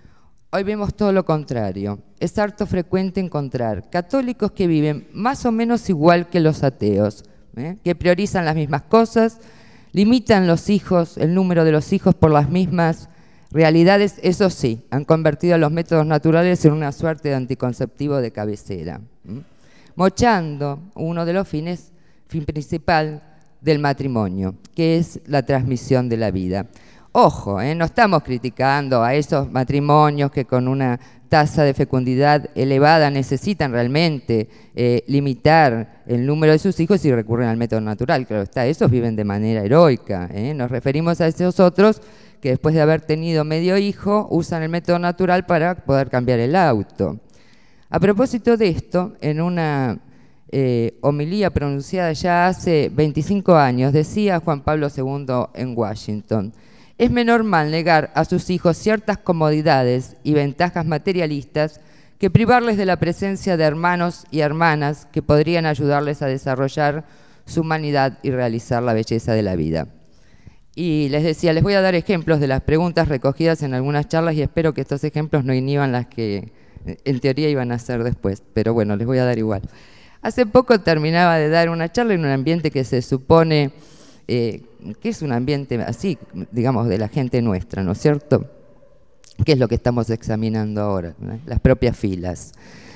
Hoy vemos todo lo contrario. Es harto frecuente encontrar católicos que viven más o menos igual que los ateos, ¿eh? que priorizan las mismas cosas, limitan los hijos, el número de los hijos por las mismas realidades. Eso sí, han convertido los métodos naturales en una suerte de anticonceptivo de cabecera, ¿eh? mochando uno de los fines, fin principal del matrimonio, que es la transmisión de la vida. Ojo, ¿eh? no estamos criticando a esos matrimonios que con una tasa de fecundidad elevada necesitan realmente eh, limitar el número de sus hijos y recurren al método natural. Claro está, esos viven de manera heroica, ¿eh? Nos referimos a esos otros que después de haber tenido medio hijo usan el método natural para poder cambiar el auto. A propósito de esto, en una eh, homilía pronunciada ya hace veinticinco años, decía Juan Pablo segundo en Washington: es menor mal negar a sus hijos ciertas comodidades y ventajas materialistas que privarles de la presencia de hermanos y hermanas que podrían ayudarles a desarrollar su humanidad y realizar la belleza de la vida. Y les decía, les voy a dar ejemplos de las preguntas recogidas en algunas charlas y espero que estos ejemplos no inhiban las que en teoría iban a hacer después, pero bueno, les voy a dar igual. Hace poco terminaba de dar una charla en un ambiente que se supone eh, que es un ambiente así, digamos, de la gente nuestra, ¿no es cierto? ¿Qué es lo que estamos examinando ahora? ¿No? Las propias filas.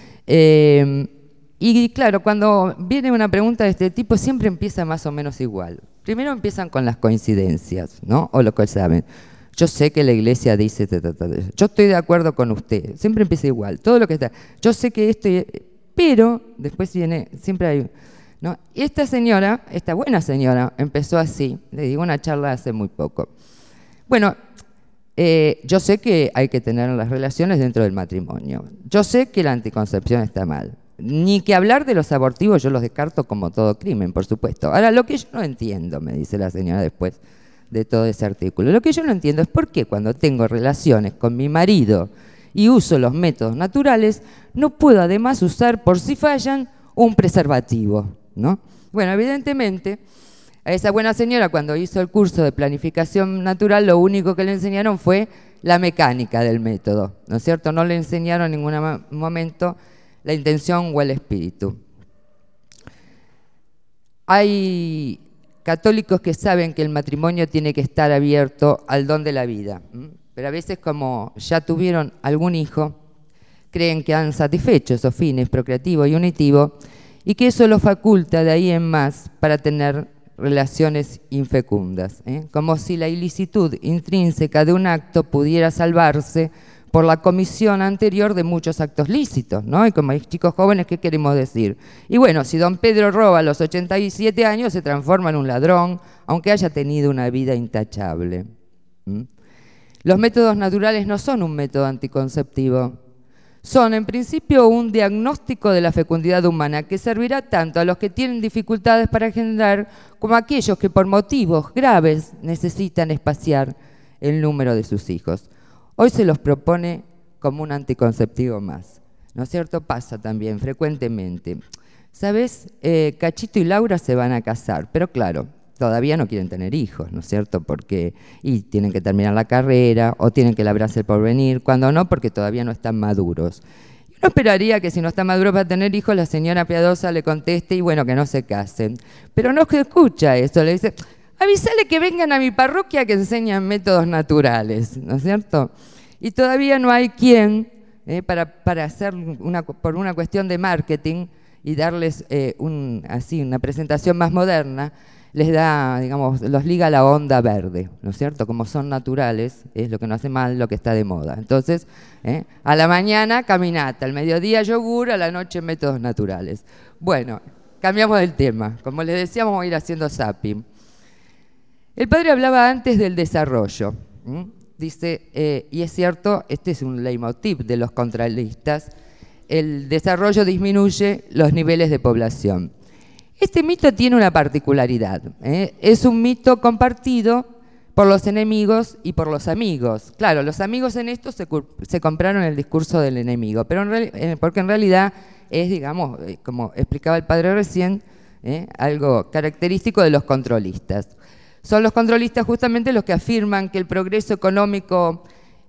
Eh, y claro, cuando viene una pregunta de este tipo siempre empieza más o menos igual. Primero empiezan con las coincidencias, ¿no? O lo que saben. Yo sé que la iglesia dice, ta, ta, ta, ta. Yo estoy de acuerdo con usted. Siempre empieza igual. Todo lo que está. Yo sé que esto, pero después viene, siempre hay, ¿no? Y esta señora, esta buena señora, empezó así. Le digo una charla hace muy poco. Bueno, eh, yo sé que hay que tener las relaciones dentro del matrimonio. Yo sé que la anticoncepción está mal. Ni que hablar de los abortivos, yo los descarto como todo crimen, por supuesto. Ahora, lo que yo no entiendo, me dice la señora después de todo ese artículo, lo que yo no entiendo es por qué cuando tengo relaciones con mi marido y uso los métodos naturales, no puedo además usar, por si fallan, un preservativo, ¿no? Bueno, evidentemente, a esa buena señora cuando hizo el curso de planificación natural, lo único que le enseñaron fue la mecánica del método, ¿no es cierto? No le enseñaron en ningún momento la intención o el espíritu. Hay católicos que saben que el matrimonio tiene que estar abierto al don de la vida, pero a veces como ya tuvieron algún hijo, creen que han satisfecho esos fines procreativos y unitivos y que eso los faculta de ahí en más para tener relaciones infecundas, ¿eh? Como si la ilicitud intrínseca de un acto pudiera salvarse por la comisión anterior de muchos actos lícitos, ¿no? Y como hay chicos jóvenes, ¿qué queremos decir? Y bueno, si don Pedro roba a los ochenta y siete años, se transforma en un ladrón, aunque haya tenido una vida intachable. ¿Mm? Los métodos naturales no son un método anticonceptivo. Son, en principio, un diagnóstico de la fecundidad humana que servirá tanto a los que tienen dificultades para engendrar como a aquellos que por motivos graves necesitan espaciar el número de sus hijos. Hoy se los propone como un anticonceptivo más, ¿no es cierto? Pasa también frecuentemente. ¿Sabes? Eh, Cachito y Laura se van a casar, pero claro, todavía no quieren tener hijos, ¿no es cierto? Porque y tienen que terminar la carrera o tienen que labrarse el porvenir, cuando no, porque todavía no están maduros. Y uno esperaría que si no está maduro para tener hijos, la señora piadosa le conteste y bueno, que no se casen. Pero no se escucha eso, le dice: avísale que vengan a mi parroquia que enseñan métodos naturales, ¿no es cierto? Y todavía no hay quien, eh, para, para hacer una, por una cuestión de marketing y darles eh, un, así una presentación más moderna, les da, digamos, los liga a la onda verde, ¿no es cierto? Como son naturales, es lo que no hace mal, lo que está de moda. Entonces, eh, a la mañana caminata, al mediodía yogur, a la noche métodos naturales. Bueno, cambiamos del tema. Como les decíamos, vamos a ir haciendo zapping. El padre hablaba antes del desarrollo. ¿Mm? Dice, eh, y es cierto, este es un leitmotiv de los contralistas, el desarrollo disminuye los niveles de población. Este mito tiene una particularidad, ¿eh? Es un mito compartido por los enemigos y por los amigos. Claro, los amigos en esto se, se compraron el discurso del enemigo, pero en real, eh, porque en realidad es, digamos, eh, como explicaba el padre recién, ¿eh? algo característico de los controlistas. Son los controlistas justamente los que afirman que el progreso económico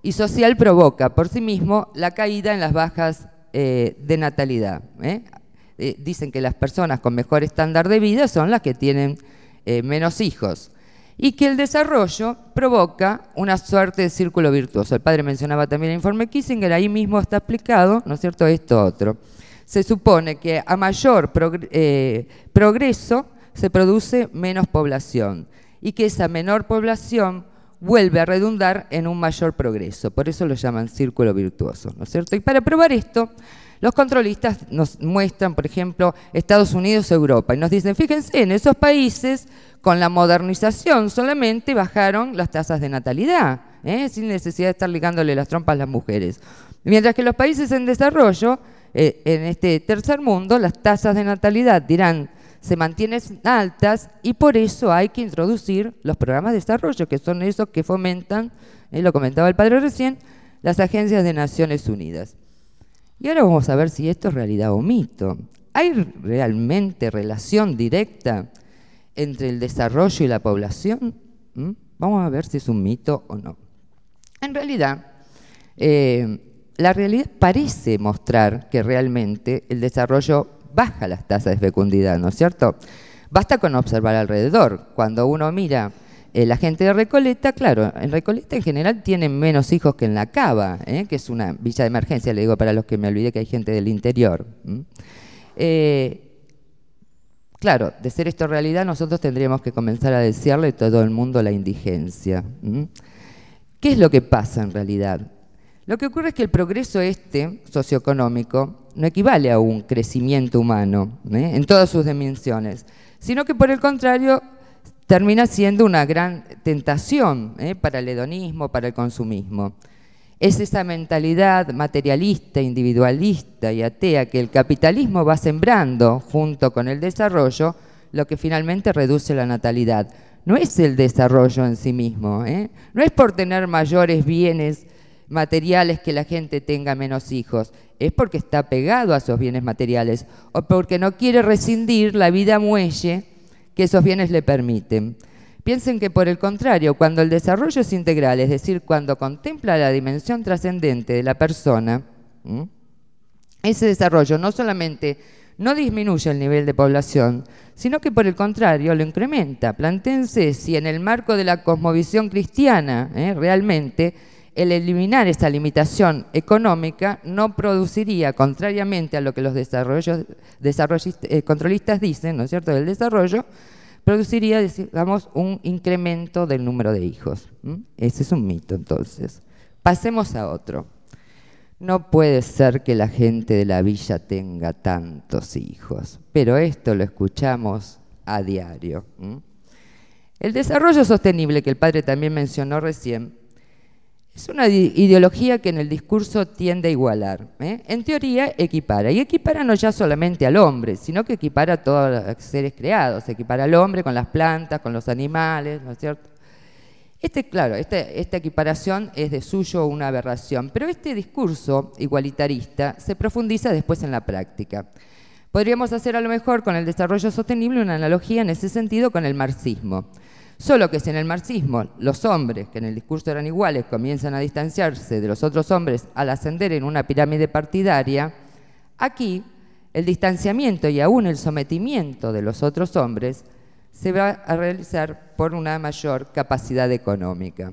y social provoca por sí mismo la caída en las bajas eh, de natalidad. ¿eh? Eh, dicen que las personas con mejor estándar de vida son las que tienen eh, menos hijos y que el desarrollo provoca una suerte de círculo virtuoso. El padre mencionaba también el informe Kissinger, ahí mismo está explicado, ¿no es cierto?, esto otro. Se supone que a mayor progr eh, progreso se produce menos población y que esa menor población vuelve a redundar en un mayor progreso. Por eso lo llaman círculo virtuoso, ¿no es cierto? Y para probar esto, los controlistas nos muestran, por ejemplo, Estados Unidos, Europa, y nos dicen, fíjense, en esos países, con la modernización solamente bajaron las tasas de natalidad, ¿eh? sin necesidad de estar ligándole las trompas a las mujeres. Mientras que los países en desarrollo, eh, en este tercer mundo, las tasas de natalidad dirán, se mantienen altas y por eso hay que introducir los programas de desarrollo, que son esos que fomentan, eh, lo comentaba el padre recién, las agencias de Naciones Unidas. Y ahora vamos a ver si esto es realidad o mito. ¿Hay realmente relación directa entre el desarrollo y la población? ¿Mm? Vamos a ver si es un mito o no. En realidad, eh, la realidad parece mostrar que realmente el desarrollo baja las tasas de fecundidad, ¿no es cierto? Basta con observar alrededor. Cuando uno mira eh, la gente de Recoleta, claro, en Recoleta en general tienen menos hijos que en La Cava, ¿eh? que es una villa de emergencia, le digo para los que me olvidé que hay gente del interior. ¿Mm? Eh, claro, de ser esto realidad, nosotros tendríamos que comenzar a desearle a todo el mundo la indigencia. ¿Mm? ¿Qué es lo que pasa en realidad? Lo que ocurre es que el progreso este, socioeconómico, no equivale a un crecimiento humano ¿eh? en todas sus dimensiones, sino que por el contrario termina siendo una gran tentación ¿eh? para el hedonismo, para el consumismo. Es esa mentalidad materialista, individualista y atea que el capitalismo va sembrando junto con el desarrollo lo que finalmente reduce la natalidad. No es el desarrollo en sí mismo, ¿eh? no es por tener mayores bienes materiales que la gente tenga menos hijos, es porque está pegado a esos bienes materiales o porque no quiere rescindir la vida muelle que esos bienes le permiten. Piensen que por el contrario, cuando el desarrollo es integral, es decir, cuando contempla la dimensión trascendente de la persona, ¿m? ese desarrollo no solamente no disminuye el nivel de población, sino que por el contrario lo incrementa. Plantéense si en el marco de la cosmovisión cristiana ¿eh? realmente el eliminar esa limitación económica no produciría, contrariamente a lo que los desarrollos, desarrollistas, eh, controlistas dicen, ¿no es cierto?, del desarrollo, produciría, digamos, un incremento del número de hijos. ¿Mm? Ese es un mito, entonces. Pasemos a otro. No puede ser que la gente de la villa tenga tantos hijos, pero esto lo escuchamos a diario. ¿Mm? El desarrollo sostenible, que el padre también mencionó recién, es una ideología que en el discurso tiende a igualar. ¿eh? En teoría equipara, y equipara no ya solamente al hombre, sino que equipara a todos los seres creados, equipara al hombre con las plantas, con los animales, ¿no es cierto? Este, claro, este, esta equiparación es de suyo una aberración, pero este discurso igualitarista se profundiza después en la práctica. Podríamos hacer a lo mejor con el desarrollo sostenible una analogía en ese sentido con el marxismo. Solo que si en el marxismo los hombres, que en el discurso eran iguales, comienzan a distanciarse de los otros hombres al ascender en una pirámide partidaria, aquí el distanciamiento y aún el sometimiento de los otros hombres se va a realizar por una mayor capacidad económica.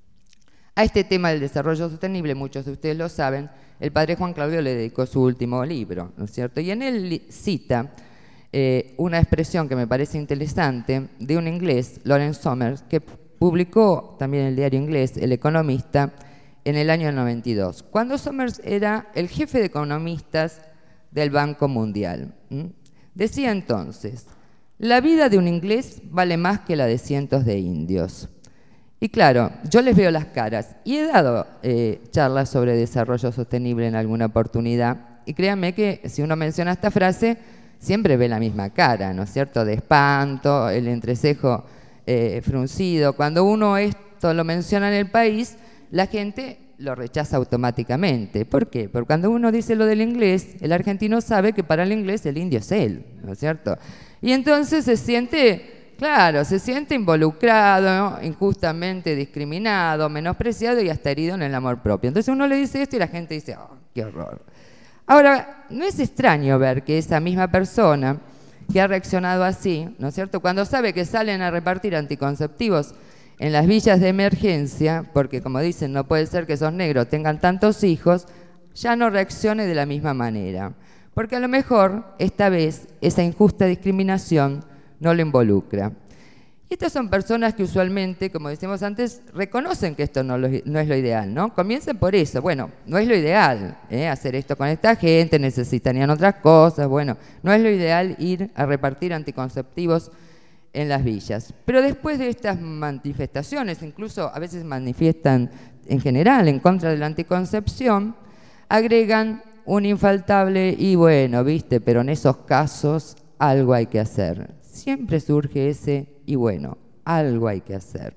A este tema del desarrollo sostenible, muchos de ustedes lo saben, el padre Juan Claudio le dedicó su último libro, ¿no es cierto? Y en él cita Eh, una expresión que me parece interesante de un inglés, Lawrence Summers, que publicó también en el diario inglés El Economista en el año noventa y dos, cuando Summers era el jefe de economistas del Banco Mundial. ¿Mm? Decía entonces, la vida de un inglés vale más que la de cientos de indios. Y claro, yo les veo las caras y he dado eh, charlas sobre desarrollo sostenible en alguna oportunidad y créanme que si uno menciona esta frase siempre ve la misma cara, ¿no es cierto?, de espanto, el entrecejo eh, fruncido. Cuando uno esto lo menciona en el país, la gente lo rechaza automáticamente. ¿Por qué? Porque cuando uno dice lo del inglés, el argentino sabe que para el inglés el indio es él, ¿no es cierto? Y entonces se siente claro, se siente involucrado, ¿no? Injustamente discriminado, menospreciado y hasta herido en el amor propio. Entonces uno le dice esto y la gente dice, oh, qué horror. Ahora, no es extraño ver que esa misma persona que ha reaccionado así, ¿no es cierto?, cuando sabe que salen a repartir anticonceptivos en las villas de emergencia, porque como dicen, no puede ser que esos negros tengan tantos hijos, ya no reaccione de la misma manera. Porque a lo mejor, esta vez, esa injusta discriminación no lo involucra. Y estas son personas que usualmente, como decíamos antes, reconocen que esto no, lo, no es lo ideal, ¿no? Comiencen por eso. Bueno, no es lo ideal, ¿eh? Hacer esto con esta gente, necesitarían otras cosas. Bueno, no es lo ideal ir a repartir anticonceptivos en las villas. Pero después de estas manifestaciones, incluso a veces manifiestan en general en contra de la anticoncepción, agregan un infaltable y bueno, viste, pero en esos casos algo hay que hacer. Siempre surge ese y bueno, algo hay que hacer.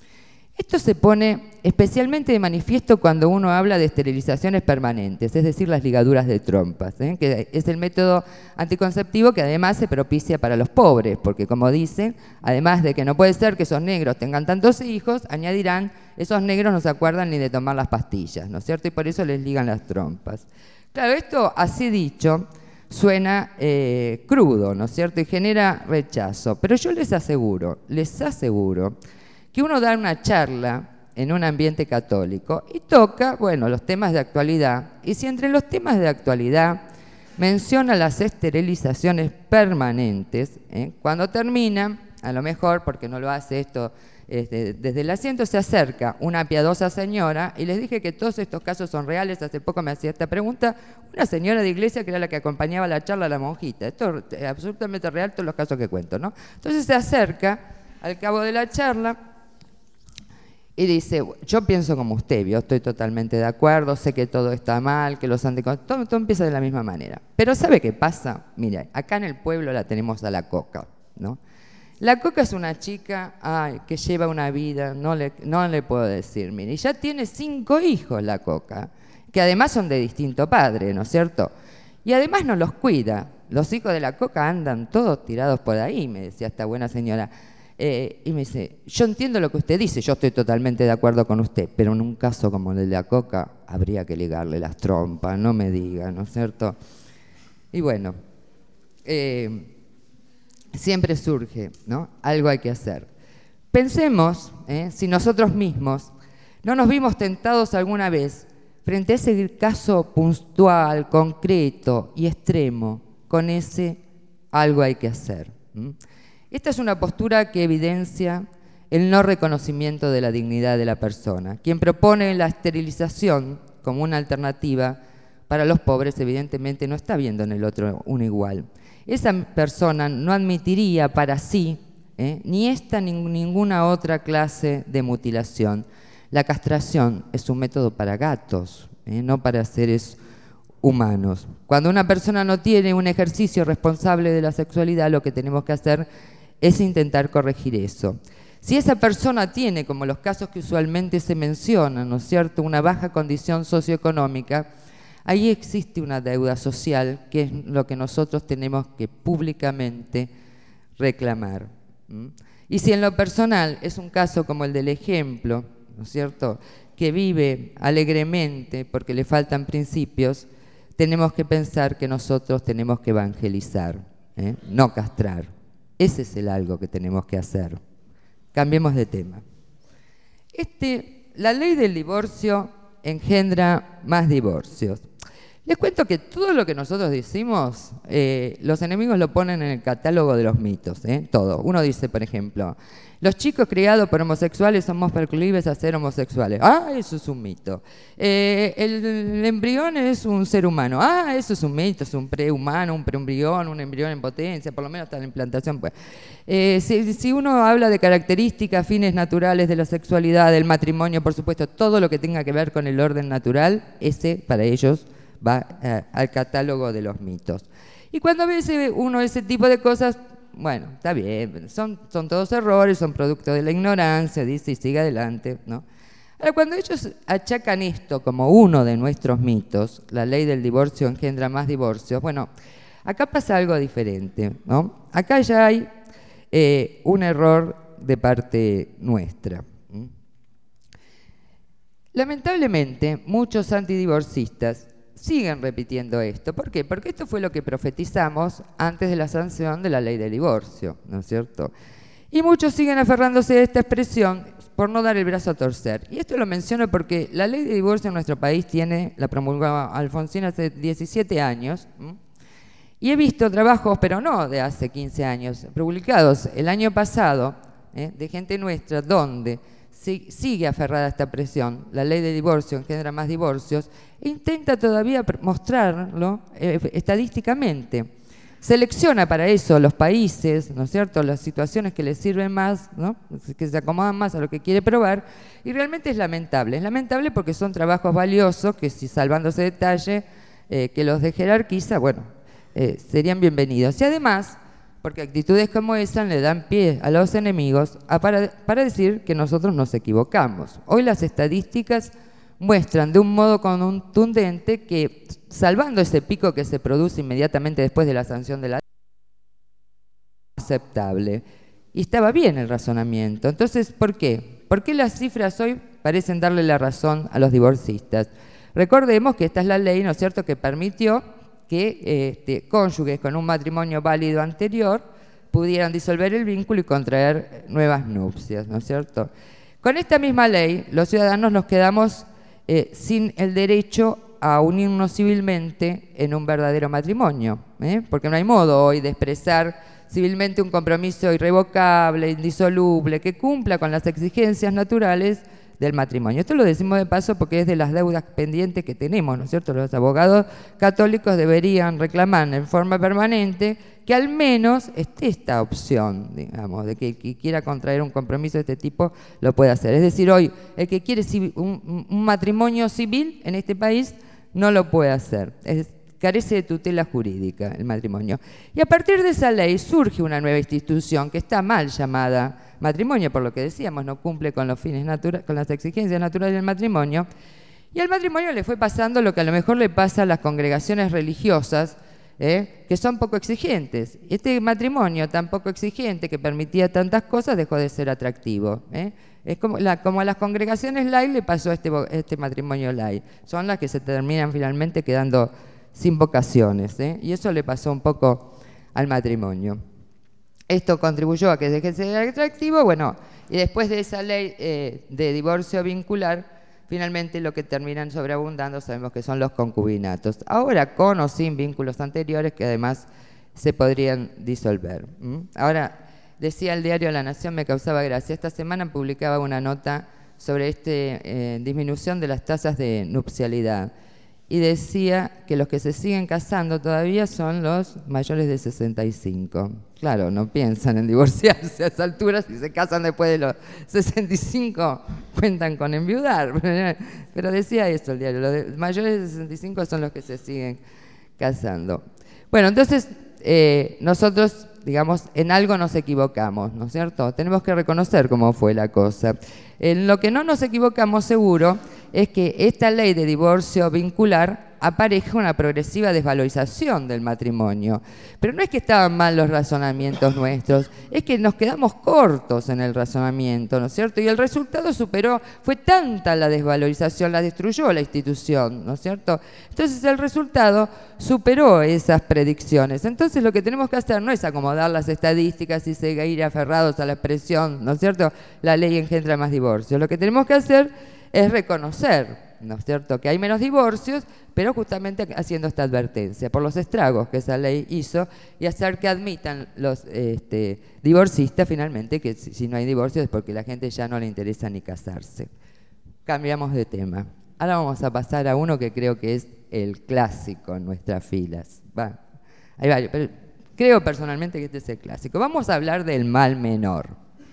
Esto se pone especialmente de manifiesto cuando uno habla de esterilizaciones permanentes, es decir, las ligaduras de trompas, ¿eh? Que es el método anticonceptivo que además se propicia para los pobres, porque como dicen, además de que no puede ser que esos negros tengan tantos hijos, añadirán, esos negros no se acuerdan ni de tomar las pastillas, ¿no es cierto? Y por eso les ligan las trompas. Claro, esto así dicho suena eh, crudo, ¿no es cierto? Y genera rechazo. Pero yo les aseguro, les aseguro que uno da una charla en un ambiente católico y toca, bueno, los temas de actualidad. Y si entre los temas de actualidad menciona las esterilizaciones permanentes, ¿eh? Cuando termina, a lo mejor, porque no lo hace esto Este, desde el asiento, se acerca una piadosa señora, y les dije que todos estos casos son reales. Hace poco me hacía esta pregunta una señora de iglesia que era la que acompañaba la charla a la monjita. Esto es absolutamente real, todos los casos que cuento, ¿no? Entonces se acerca al cabo de la charla y dice, yo pienso como usted, yo estoy totalmente de acuerdo, sé que todo está mal, que los anticonceptivos, todo, todo empieza de la misma manera. Pero ¿sabe qué pasa? Mira, acá en el pueblo la tenemos a la Coca, ¿no? La Coca es una chica ay, que lleva una vida, no le, no le puedo decir, mire, y ya tiene cinco hijos la Coca, que además son de distinto padre, ¿no es cierto? Y además no los cuida. Los hijos de la Coca andan todos tirados por ahí, me decía esta buena señora. Eh, y me dice, yo entiendo lo que usted dice, yo estoy totalmente de acuerdo con usted, pero en un caso como el de la Coca habría que ligarle las trompas, no me diga, ¿no es cierto? Y bueno, eh, siempre surge, ¿no? Algo hay que hacer. Pensemos, ¿eh? si nosotros mismos no nos vimos tentados alguna vez frente a ese caso puntual, concreto y extremo, con ese algo hay que hacer. ¿Mm? Esta es una postura que evidencia el no reconocimiento de la dignidad de la persona. Quien propone la esterilización como una alternativa para los pobres, evidentemente no está viendo en el otro un igual. Esa persona no admitiría para sí ¿eh? ni esta ni ninguna otra clase de mutilación. La castración es un método para gatos, ¿eh? no para seres humanos. Cuando una persona no tiene un ejercicio responsable de la sexualidad, lo que tenemos que hacer es intentar corregir eso. Si esa persona tiene, como los casos que usualmente se mencionan, ¿no es cierto?, una baja condición socioeconómica, ahí existe una deuda social que es lo que nosotros tenemos que públicamente reclamar. ¿Mm? Y si en lo personal es un caso como el del ejemplo, ¿no es cierto?, que vive alegremente porque le faltan principios, tenemos que pensar que nosotros tenemos que evangelizar, ¿eh? no castrar. Ese es el algo que tenemos que hacer. Cambiemos de tema. Este, la ley del divorcio engendra más divorcios. Les cuento que todo lo que nosotros decimos, eh, los enemigos lo ponen en el catálogo de los mitos, ¿eh? todo. Uno dice, por ejemplo, los chicos criados por homosexuales somos proclives a ser homosexuales. Ah, eso es un mito. Eh, el, el embrión es un ser humano. Ah, eso es un mito, es un prehumano, un preembrión, un embrión en potencia, por lo menos hasta la implantación. Pues. Eh, si, si uno habla de características, fines naturales de la sexualidad, del matrimonio, por supuesto, todo lo que tenga que ver con el orden natural, ese para ellos va eh, al catálogo de los mitos. Y cuando ve uno ese tipo de cosas, bueno, está bien, son, son todos errores, son producto de la ignorancia, dice, y sigue adelante, ¿no? Ahora, cuando ellos achacan esto como uno de nuestros mitos, la ley del divorcio engendra más divorcios, bueno, acá pasa algo diferente, ¿no? Acá ya hay eh, un error de parte nuestra. ¿Mm? Lamentablemente, muchos antidivorcistas siguen repitiendo esto. ¿Por qué? Porque esto fue lo que profetizamos antes de la sanción de la ley del divorcio, ¿no es cierto? Y muchos siguen aferrándose a esta expresión por no dar el brazo a torcer. Y esto lo menciono porque la ley de divorcio en nuestro país tiene, la promulgó Alfonsín hace diecisiete años, ¿m? Y he visto trabajos, pero no de hace quince años, publicados el año pasado, ¿eh? de gente nuestra, donde si, sigue aferrada a esta presión. La ley de divorcio engendra más divorcios e intenta todavía mostrarlo eh, estadísticamente. Selecciona para eso los países, ¿no es cierto?, las situaciones que le sirven más, ¿no?, que se acomodan más a lo que quiere probar, y realmente es lamentable. Es lamentable porque son trabajos valiosos que, si salvando ese detalle, eh, que los de jerarquiza, bueno, eh, serían bienvenidos. Y además, porque actitudes como esa le dan pie a los enemigos a para, para decir que nosotros nos equivocamos. Hoy las estadísticas muestran de un modo contundente que, salvando ese pico que se produce inmediatamente después de la sanción de la ley, es aceptable. Y estaba bien el razonamiento. Entonces, ¿por qué? ¿Por qué las cifras hoy parecen darle la razón a los divorcistas? Recordemos que esta es la ley, ¿no es cierto?, que permitió que este, cónyuges con un matrimonio válido anterior pudieran disolver el vínculo y contraer nuevas nupcias, ¿no es cierto? Con esta misma ley, los ciudadanos nos quedamos eh, sin el derecho a unirnos civilmente en un verdadero matrimonio, ¿eh? Porque no hay modo hoy de expresar civilmente un compromiso irrevocable, indisoluble, que cumpla con las exigencias naturales del matrimonio. Esto lo decimos de paso porque es de las deudas pendientes que tenemos, ¿no es cierto? Los abogados católicos deberían reclamar en forma permanente que al menos esté esta opción, digamos, de que el que quiera contraer un compromiso de este tipo lo pueda hacer. Es decir, hoy el que quiere un, un matrimonio civil en este país no lo puede hacer. Es, carece de tutela jurídica el matrimonio. Y a partir de esa ley surge una nueva institución que está mal llamada matrimonio, por lo que decíamos, no cumple con los fines naturales, con las exigencias naturales del matrimonio. Y al matrimonio le fue pasando lo que a lo mejor le pasa a las congregaciones religiosas, ¿eh? que son poco exigentes. Este matrimonio tan poco exigente, que permitía tantas cosas, dejó de ser atractivo, ¿eh? Es como, la, como a las congregaciones light le pasó a este, este matrimonio light. Son las que se terminan finalmente quedando sin vocaciones, ¿eh? Y eso le pasó un poco al matrimonio. Esto contribuyó a que deje de ser atractivo, bueno, y después de esa ley eh, de divorcio vincular, finalmente lo que terminan sobreabundando sabemos que son los concubinatos. Ahora con o sin vínculos anteriores que además se podrían disolver. ¿Mm? Ahora, decía el diario La Nación, me causaba gracia, esta semana publicaba una nota sobre esta eh, disminución de las tasas de nupcialidad. Y decía que los que se siguen casando todavía son los mayores de sesenta y cinco. Claro, no piensan en divorciarse a esa altura, si se casan después de los sesenta y cinco cuentan con enviudar. Pero decía eso el diario, los de mayores de sesenta y cinco son los que se siguen casando. Bueno, entonces eh, nosotros, digamos, en algo nos equivocamos, ¿no es cierto? Tenemos que reconocer cómo fue la cosa. En lo que no nos equivocamos seguro es que esta ley de divorcio vincular apareja una progresiva desvalorización del matrimonio. Pero no es que estaban mal los razonamientos nuestros, es que nos quedamos cortos en el razonamiento, ¿no es cierto? Y el resultado superó, fue tanta la desvalorización, la destruyó la institución, ¿no es cierto? Entonces el resultado superó esas predicciones. Entonces lo que tenemos que hacer no es acomodar las estadísticas y seguir aferrados a la expresión, ¿no es cierto? La ley engendra más divorcios. Lo que tenemos que hacer es reconocer, ¿no es cierto?, que hay menos divorcios, pero justamente haciendo esta advertencia por los estragos que esa ley hizo y hacer que admitan los este, divorcistas finalmente que si, si no hay divorcios es porque a la gente ya no le interesa ni casarse. Cambiamos de tema. Ahora vamos a pasar a uno que creo que es el clásico en nuestras filas. Va, hay varios, pero creo personalmente que este es el clásico. Vamos a hablar del mal menor.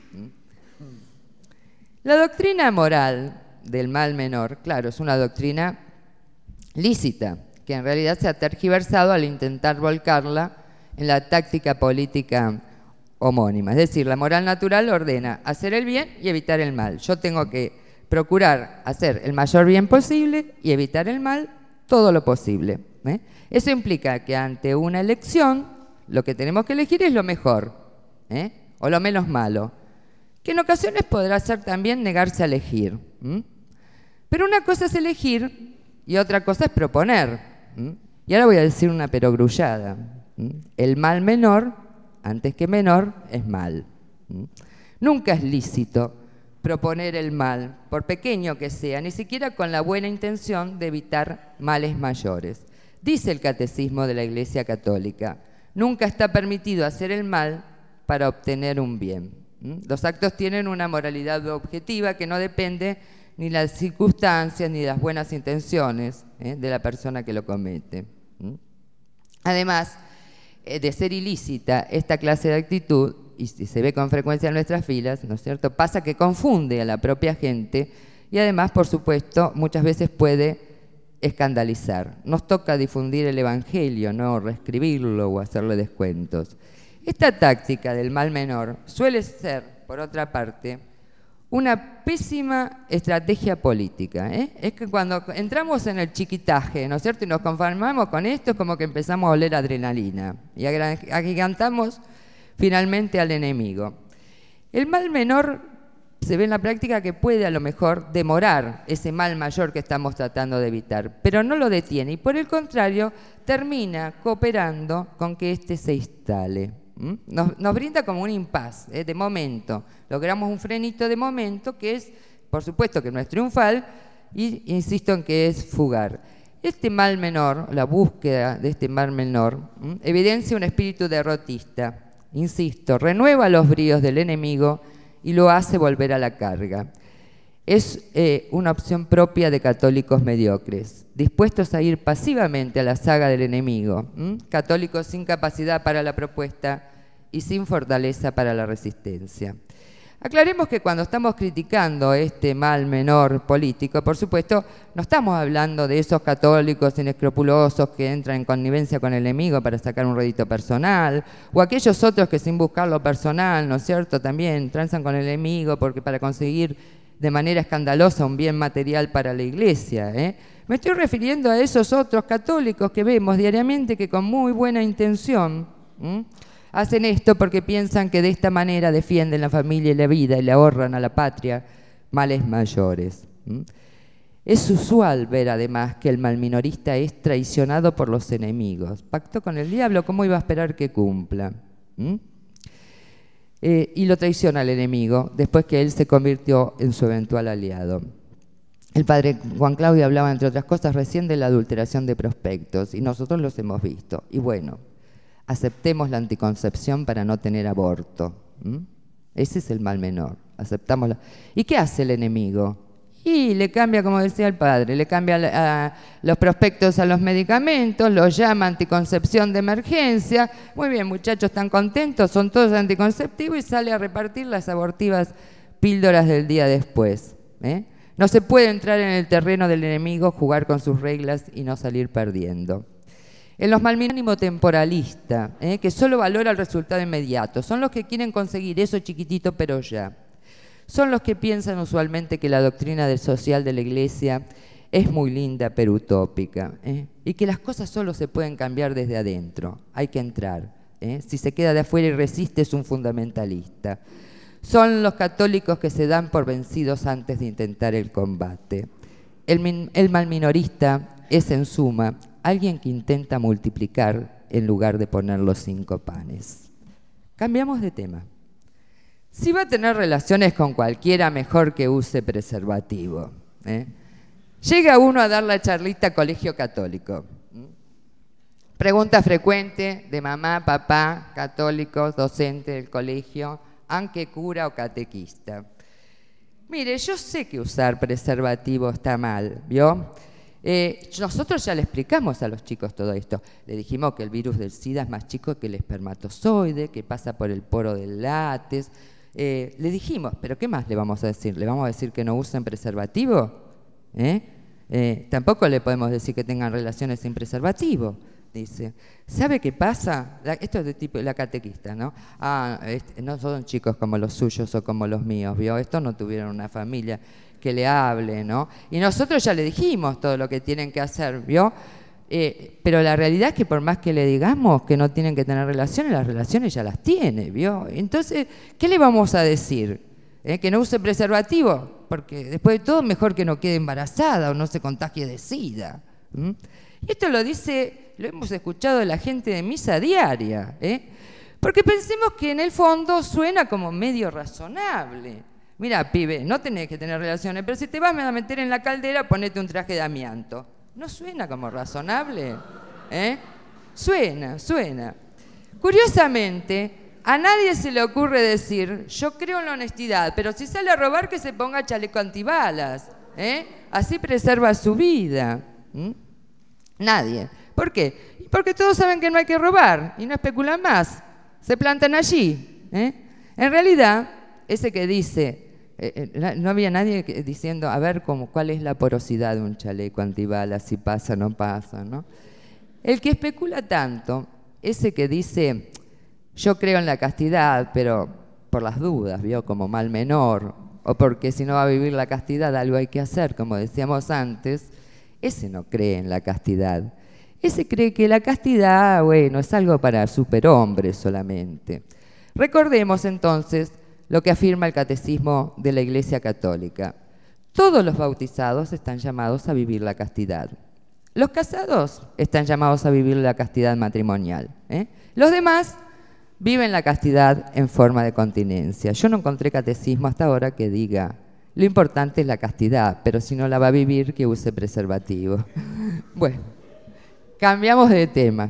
La doctrina moral del mal menor, claro, es una doctrina lícita, que en realidad se ha tergiversado al intentar volcarla en la táctica política homónima. Es decir, la moral natural ordena hacer el bien y evitar el mal. Yo tengo que procurar hacer el mayor bien posible y evitar el mal todo lo posible, ¿eh? Eso implica que ante una elección lo que tenemos que elegir es lo mejor, ¿eh? o lo menos malo, que en ocasiones podrá ser también negarse a elegir. ¿m? Pero una cosa es elegir y otra cosa es proponer. ¿m? Y ahora voy a decir una perogrullada. ¿m? El mal menor, antes que menor, es mal. ¿m? Nunca es lícito proponer el mal, por pequeño que sea, ni siquiera con la buena intención de evitar males mayores. Dice el Catecismo de la Iglesia Católica, nunca está permitido hacer el mal para obtener un bien. ¿Mm? Los actos tienen una moralidad objetiva que no depende ni de las circunstancias ni de las buenas intenciones ¿eh? de la persona que lo comete. ¿Mm? Además, eh, de ser ilícita esta clase de actitud, y si se ve con frecuencia en nuestras filas, ¿no es cierto?, pasa que confunde a la propia gente y además, por supuesto, muchas veces puede escandalizar. Nos toca difundir el Evangelio, no reescribirlo o hacerle descuentos. Esta táctica del mal menor suele ser, por otra parte, una pésima estrategia política. ¿eh? Es que cuando entramos en el chiquitaje, ¿no es cierto?, y nos conformamos con esto, es como que empezamos a oler adrenalina y agigantamos finalmente al enemigo. El mal menor se ve en la práctica que puede a lo mejor demorar ese mal mayor que estamos tratando de evitar, pero no lo detiene y por el contrario termina cooperando con que éste se instale. ¿Mm? Nos, nos brinda como un impas ¿eh? de momento, logramos un frenito de momento que es, por supuesto que no es triunfal y insisto en que es fugar. Este mal menor, la búsqueda de este mal menor, ¿m? evidencia un espíritu derrotista. Insisto, renueva los bríos del enemigo y lo hace volver a la carga. Es eh, una opción propia de católicos mediocres, dispuestos a ir pasivamente a la saga del enemigo, ¿m? católicos sin capacidad para la propuesta y sin fortaleza para la resistencia. Aclaremos que cuando estamos criticando este mal menor político, por supuesto, no estamos hablando de esos católicos inescrupulosos que entran en connivencia con el enemigo para sacar un rédito personal, o aquellos otros que sin buscar lo personal, ¿no es cierto?, también transan con el enemigo porque para conseguir de manera escandalosa un bien material para la Iglesia. ¿eh? Me estoy refiriendo a esos otros católicos que vemos diariamente que con muy buena intención ¿m? hacen esto porque piensan que de esta manera defienden la familia y la vida y le ahorran a la patria males mayores. ¿m? Es usual ver además que el malminorista es traicionado por los enemigos. Pactó con el diablo, ¿cómo iba a esperar que cumpla? ¿m? Eh, y lo traiciona el enemigo después que él se convirtió en su eventual aliado. El padre Juan Claudio hablaba, entre otras cosas, recién de la adulteración de prospectos y nosotros los hemos visto. Y bueno, aceptemos la anticoncepción para no tener aborto. ¿Mm? Ese es el mal menor. Aceptamos la... ¿Y qué hace el enemigo? Y le cambia, como decía el padre, le cambia a los prospectos a los medicamentos, los llama anticoncepción de emergencia. Muy bien, muchachos, están contentos, son todos anticonceptivos y sale a repartir las abortivas píldoras del día después. ¿eh? No se puede entrar en el terreno del enemigo, jugar con sus reglas y no salir perdiendo. En los malminónimo temporalista, ¿eh? que solo valora el resultado inmediato, son los que quieren conseguir eso chiquitito pero ya. Son los que piensan usualmente que la doctrina del social de la Iglesia es muy linda pero utópica ¿eh? y que las cosas solo se pueden cambiar desde adentro, hay que entrar. ¿eh? Si se queda de afuera y resiste es un fundamentalista. Son los católicos que se dan por vencidos antes de intentar el combate. El, el malminorista es en suma alguien que intenta multiplicar en lugar de poner los cinco panes. Cambiamos de tema. Si va a tener relaciones con cualquiera, mejor que use preservativo. ¿eh? Llega uno a dar la charlita a colegio católico. Pregunta frecuente de mamá, papá, católicos, docente del colegio, aunque cura o catequista. Mire, yo sé que usar preservativo está mal, ¿vio? Eh, nosotros ya le explicamos a los chicos todo esto. Le dijimos que el virus del SIDA es más chico que el espermatozoide, que pasa por el poro del látex. Eh, le dijimos, pero ¿qué más le vamos a decir? ¿Le vamos a decir que no usen preservativo? ¿Eh? Eh, tampoco le podemos decir que tengan relaciones sin preservativo. Dice, ¿sabe qué pasa? La, esto es de tipo la catequista, ¿no? Ah, este, no son chicos como los suyos o como los míos, ¿vio? Estos no tuvieron una familia que le hable, ¿no? Y nosotros ya le dijimos todo lo que tienen que hacer, ¿vio? Eh, pero la realidad es que por más que le digamos que no tienen que tener relaciones, las relaciones ya las tiene, ¿vio? Entonces, ¿qué le vamos a decir? ¿Eh? ¿Que no use preservativo? Porque después de todo, mejor que no quede embarazada o no se contagie de SIDA. ¿Mm? Y esto lo dice, lo hemos escuchado de la gente de misa diaria, ¿eh? Porque pensemos que en el fondo suena como medio razonable. Mira, pibe, no tenés que tener relaciones, pero si te vas a meter en la caldera, ponete un traje de amianto. ¿No suena como razonable? ¿Eh? Suena, suena. Curiosamente, a nadie se le ocurre decir, yo creo en la honestidad, pero si sale a robar que se ponga chaleco antibalas, ¿eh? Así preserva su vida. ¿Mm? Nadie. ¿Por qué? Porque todos saben que no hay que robar y no especulan más. Se plantan allí. ¿eh? En realidad, ese que dice... Eh, no había nadie que, diciendo, a ver cómo, cuál es la porosidad de un chaleco antibalas, si pasa o no pasa, ¿no? El que especula tanto, ese que dice, yo creo en la castidad, pero por las dudas, ¿vio? Como mal menor, o porque si no va a vivir la castidad algo hay que hacer, como decíamos antes, ese no cree en la castidad. Ese cree que la castidad, bueno, es algo para superhombres solamente. Recordemos entonces lo que afirma el Catecismo de la Iglesia Católica. Todos los bautizados están llamados a vivir la castidad. Los casados están llamados a vivir la castidad matrimonial. ¿eh? Los demás viven la castidad en forma de continencia. Yo no encontré catecismo hasta ahora que diga, lo importante es la castidad, pero si no la va a vivir, que use preservativo. Bueno, cambiamos de tema.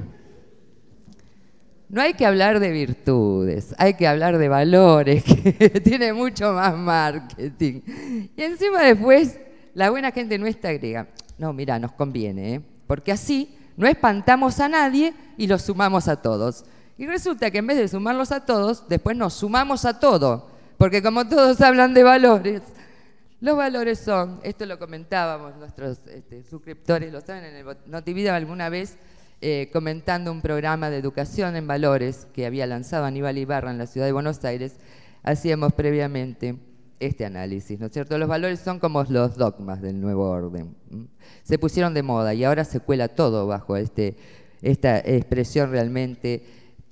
No hay que hablar de virtudes, hay que hablar de valores, que tiene mucho más marketing. Y encima después, la buena gente nuestra agrega, no, mira, nos conviene, ¿eh? porque así no espantamos a nadie y los sumamos a todos. Y resulta que en vez de sumarlos a todos, después nos sumamos a todo, porque como todos hablan de valores, los valores son, esto lo comentábamos nuestros este, suscriptores, lo saben, en el Notivida alguna vez, Eh, comentando un programa de educación en valores que había lanzado Aníbal Ibarra en la ciudad de Buenos Aires, hacíamos previamente este análisis, ¿no es cierto? Los valores son como los dogmas del nuevo orden. ¿m? Se pusieron de moda y ahora se cuela todo bajo este, esta expresión realmente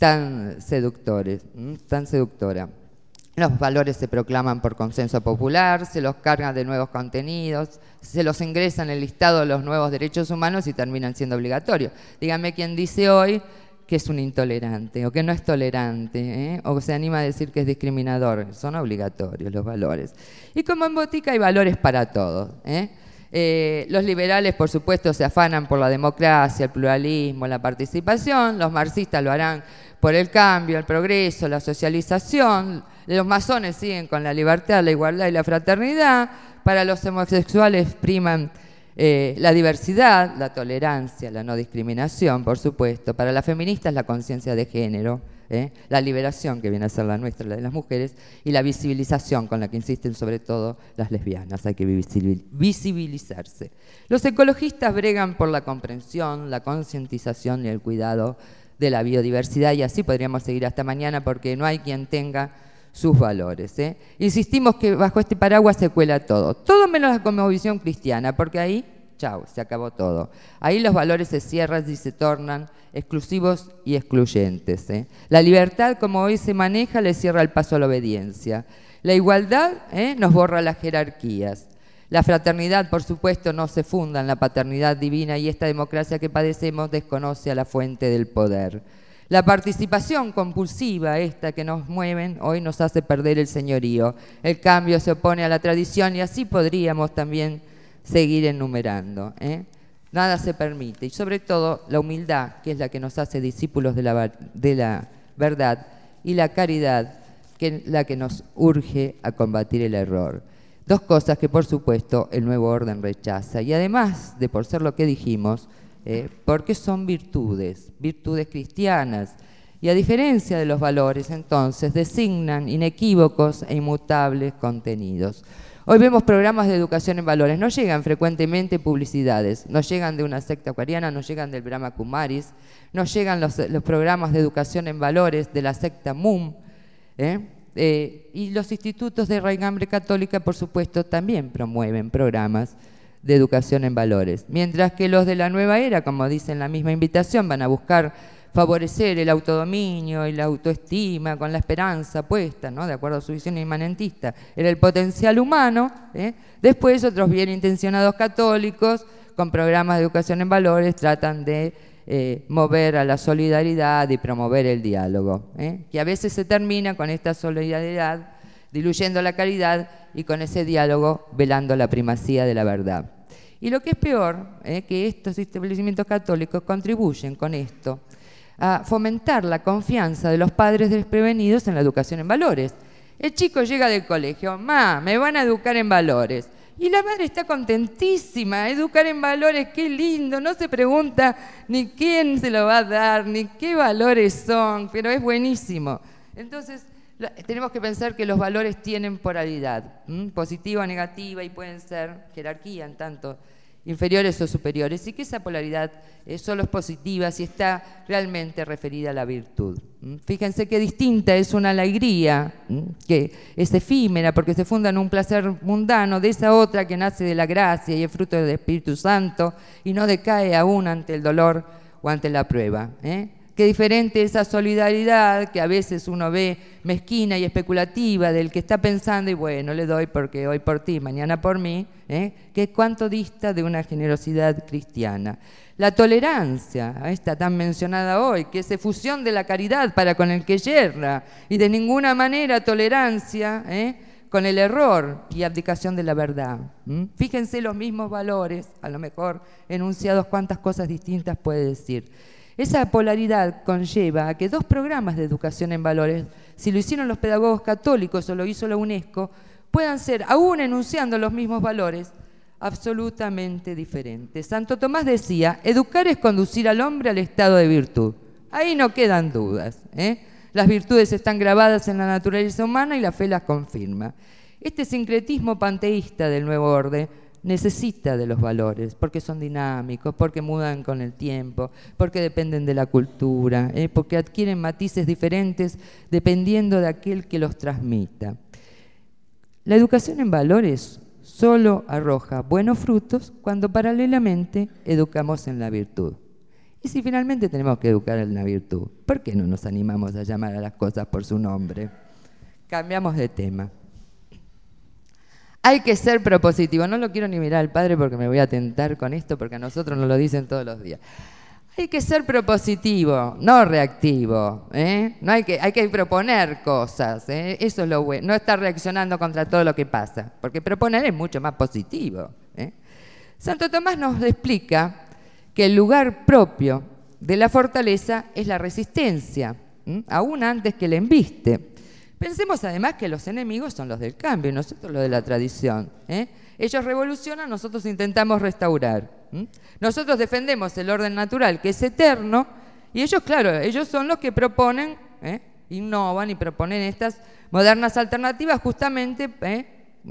tan seductores, ¿m? tan seductora. Los valores se proclaman por consenso popular, se los cargan de nuevos contenidos, se los ingresa en el listado de los nuevos derechos humanos y terminan siendo obligatorios. Dígame quién dice hoy que es un intolerante o que no es tolerante, ¿eh? o se anima a decir que es discriminador. Son obligatorios los valores. Y como en botica hay valores para todos. ¿eh? Eh, los liberales, por supuesto, se afanan por la democracia, el pluralismo, la participación. Los marxistas lo harán por el cambio, el progreso, la socialización. Los masones siguen con la libertad, la igualdad y la fraternidad. Para los homosexuales priman eh, la diversidad, la tolerancia, la no discriminación, por supuesto. Para las feministas la conciencia de género, ¿eh? la liberación, que viene a ser la nuestra, la de las mujeres, y la visibilización, con la que insisten sobre todo las lesbianas. Hay que visibilizarse. Los ecologistas bregan por la comprensión, la concientización y el cuidado de la biodiversidad, y así podríamos seguir hasta mañana, porque no hay quien tenga sus valores. ¿eh? Insistimos que bajo este paraguas se cuela todo, todo menos la cosmovisión cristiana, porque ahí, chau, se acabó todo. Ahí los valores se cierran y se tornan exclusivos y excluyentes. ¿eh? La libertad, como hoy se maneja, le cierra el paso a la obediencia. La igualdad ¿eh? nos borra las jerarquías. La fraternidad, por supuesto, no se funda en la paternidad divina, y esta democracia que padecemos desconoce a la fuente del poder. La participación compulsiva, esta que nos mueven, hoy nos hace perder el señorío. El cambio se opone a la tradición, y así podríamos también seguir enumerando. ¿eh? Nada se permite, y sobre todo la humildad, que es la que nos hace discípulos de la, de la verdad, y la caridad, que es la que nos urge a combatir el error. Dos cosas que, por supuesto, el nuevo orden rechaza. Y además de por ser lo que dijimos, eh, porque son virtudes, virtudes cristianas. Y a diferencia de los valores, entonces, designan inequívocos e inmutables contenidos. Hoy vemos programas de educación en valores. No llegan frecuentemente publicidades. No llegan de una secta acuariana, no llegan del Brahma Kumaris, no llegan los, los programas de educación en valores de la secta M U M. ¿eh? Eh, y los institutos de raigambre católica, por supuesto, también promueven programas de educación en valores. Mientras que los de la nueva era, como dice en la misma invitación, van a buscar favorecer el autodominio y la autoestima con la esperanza puesta, ¿no?, de acuerdo a su visión inmanentista, en el potencial humano. ¿eh? Después otros bien intencionados católicos con programas de educación en valores tratan de eh, mover a la solidaridad y promover el diálogo, ¿eh? que a veces se termina con esta solidaridad diluyendo la caridad y con ese diálogo velando la primacía de la verdad. Y lo que es peor, es que estos establecimientos católicos contribuyen con esto a fomentar la confianza de los padres desprevenidos en la educación en valores. El chico llega del colegio, ma, me van a educar en valores. Y la madre está contentísima, educar en valores, qué lindo, no se pregunta ni quién se lo va a dar, ni qué valores son, pero es buenísimo. Entonces, tenemos que pensar que los valores tienen polaridad, ¿m? positiva o negativa, y pueden ser jerarquía en tanto inferiores o superiores, y que esa polaridad eh, solo es positiva si está realmente referida a la virtud. ¿m? Fíjense qué distinta es una alegría, ¿m? que es efímera porque se funda en un placer mundano, de esa otra que nace de la gracia y es fruto del Espíritu Santo y no decae aún ante el dolor o ante la prueba. ¿eh? Qué diferente esa solidaridad que a veces uno ve mezquina y especulativa del que está pensando y bueno, le doy porque hoy por ti, mañana por mí, ¿eh? que cuánto dista de una generosidad cristiana. La tolerancia, esta tan mencionada hoy, que es efusión de la caridad para con el que yerra y de ninguna manera tolerancia ¿eh? con el error y abdicación de la verdad. ¿Mm? Fíjense los mismos valores, a lo mejor enunciados, cuántas cosas distintas puede decir. Esa polaridad conlleva a que dos programas de educación en valores, si lo hicieron los pedagogos católicos o lo hizo la UNESCO, puedan ser, aún enunciando los mismos valores, absolutamente diferentes. Santo Tomás decía, educar es conducir al hombre al estado de virtud. Ahí no quedan dudas. ¿eh? Las virtudes están grabadas en la naturaleza humana y la fe las confirma. Este sincretismo panteísta del nuevo orden necesita de los valores, porque son dinámicos, porque mudan con el tiempo, porque dependen de la cultura, ¿eh? porque adquieren matices diferentes dependiendo de aquel que los transmita. La educación en valores solo arroja buenos frutos cuando paralelamente educamos en la virtud. Y si finalmente tenemos que educar en la virtud, ¿por qué no nos animamos a llamar a las cosas por su nombre? Cambiamos de tema. Hay que ser propositivo. No lo quiero ni mirar al padre porque me voy a tentar con esto, porque a nosotros nos lo dicen todos los días. Hay que ser propositivo, no reactivo. ¿eh? No hay que, hay que proponer cosas. ¿eh? Eso es lo bueno. No estar reaccionando contra todo lo que pasa, porque proponer es mucho más positivo. ¿eh? Santo Tomás nos explica que el lugar propio de la fortaleza es la resistencia, ¿m? aún antes que el embiste. Pensemos además que los enemigos son los del cambio y nosotros los de la tradición. ¿eh? Ellos revolucionan, nosotros intentamos restaurar. ¿m? Nosotros defendemos el orden natural, que es eterno, y ellos, claro, ellos son los que proponen, ¿eh? innovan y proponen estas modernas alternativas justamente ¿eh?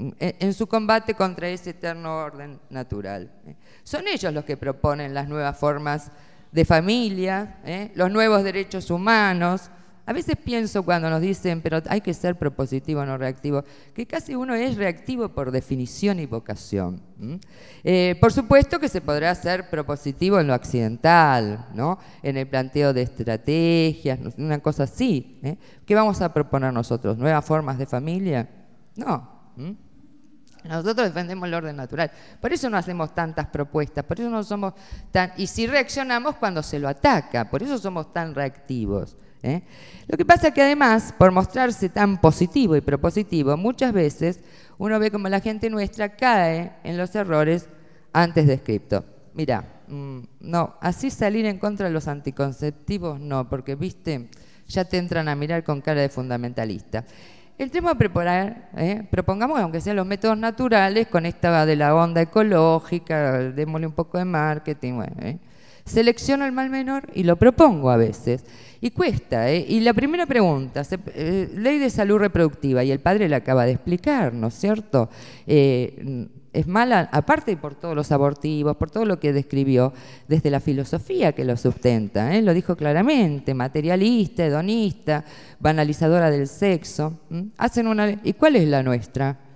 en su combate contra ese eterno orden natural. ¿eh? Son ellos los que proponen las nuevas formas de familia, ¿eh? los nuevos derechos humanos. A veces pienso cuando nos dicen, pero hay que ser propositivo, no reactivo, que casi uno es reactivo por definición y vocación. ¿Mm? Eh, por supuesto que se podrá ser propositivo en lo accidental, ¿no? En el planteo de estrategias, una cosa así. ¿eh? ¿Qué vamos a proponer nosotros? ¿Nuevas formas de familia? No. ¿Mm? Nosotros defendemos el orden natural. Por eso no hacemos tantas propuestas, por eso no somos tan... Y si reaccionamos cuando se lo ataca, por eso somos tan reactivos. ¿Eh? Lo que pasa es que además, por mostrarse tan positivo y propositivo, muchas veces uno ve como la gente nuestra cae en los errores antes descriptos. Mirá, mmm, no, así salir en contra de los anticonceptivos no, porque viste, ya te entran a mirar con cara de fundamentalista. Entremos a preparar, ¿eh? propongamos, aunque sean los métodos naturales, con esta de la onda ecológica, démosle un poco de marketing, bueno, ¿eh? Selecciono el mal menor y lo propongo a veces. Y cuesta, ¿eh? Y la primera pregunta, se, eh, ley de salud reproductiva, y el padre la acaba de explicar, ¿no es cierto? Eh, es mala, aparte por todos los abortivos, por todo lo que describió, desde la filosofía que lo sustenta, ¿eh? Lo dijo claramente, materialista, hedonista, banalizadora del sexo. ¿Mm? Hacen una, ¿y cuál es la nuestra?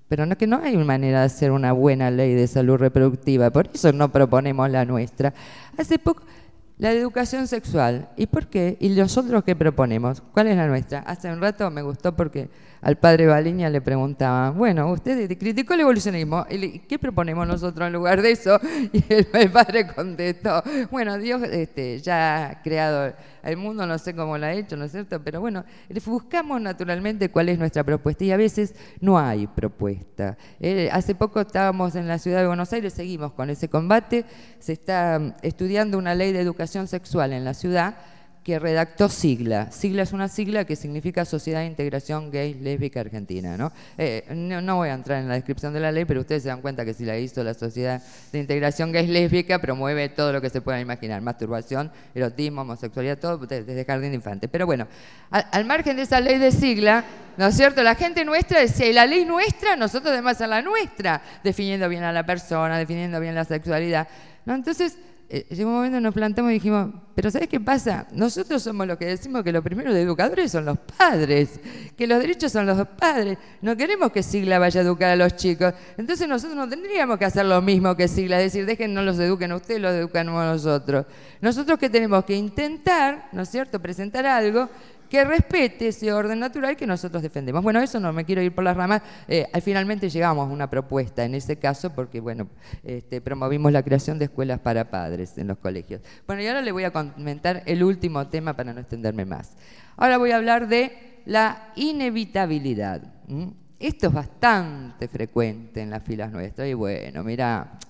pero no, que no hay manera de hacer una buena ley de salud reproductiva, por eso no proponemos la nuestra. Hace poco, la de educación sexual, ¿y por qué? ¿Y nosotros qué proponemos? ¿Cuál es la nuestra? Hace un rato me gustó porque al padre Baliña le preguntaban, bueno, usted criticó el evolucionismo, ¿y qué proponemos nosotros en lugar de eso? Y el, el padre contestó, bueno, Dios este, ya ha creado el mundo, no sé cómo lo ha hecho, ¿no es cierto? Pero bueno, buscamos naturalmente cuál es nuestra propuesta y a veces no hay propuesta. Eh, hace poco estábamos en la ciudad de Buenos Aires, seguimos con ese combate, se está estudiando una ley de educación sexual en la ciudad que redactó SIGLA. SIGLA es una sigla que significa Sociedad de Integración Gay Lésbica Argentina, ¿no? Eh, no, no voy a entrar en la descripción de la ley, pero ustedes se dan cuenta que si la hizo la Sociedad de Integración Gay Lésbica, promueve todo lo que se puedan imaginar, masturbación, erotismo, homosexualidad, todo desde jardín de infantes. Pero bueno, al, al margen de esa ley de sigla, ¿no es cierto? La gente nuestra decía, y la ley nuestra, nosotros debemos hacer la nuestra, definiendo bien a la persona, definiendo bien la sexualidad, ¿no? Entonces, Eh, llegó un momento que nos plantamos y dijimos, pero ¿sabes qué pasa? Nosotros somos los que decimos que los primeros educadores son los padres, que los derechos son los padres. No queremos que Sigla vaya a educar a los chicos. Entonces nosotros no tendríamos que hacer lo mismo que Sigla, es decir, dejen, no los eduquen a ustedes, los educamos a nosotros. Nosotros que tenemos que intentar, ¿no es cierto?, presentar algo que respete ese orden natural que nosotros defendemos. Bueno, eso no me quiero ir por las ramas. Eh, finalmente llegamos a una propuesta en ese caso porque, bueno, este, promovimos la creación de escuelas para padres en los colegios. Bueno, y ahora le voy a comentar el último tema para no extenderme más. Ahora voy a hablar de la inevitabilidad. ¿Mm? Esto es bastante frecuente en las filas nuestras y bueno, mira,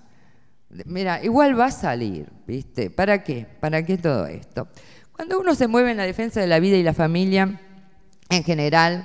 mira, igual va a salir, ¿viste? ¿Para qué? ¿Para qué todo esto? Cuando uno se mueve en la defensa de la vida y la familia, en general,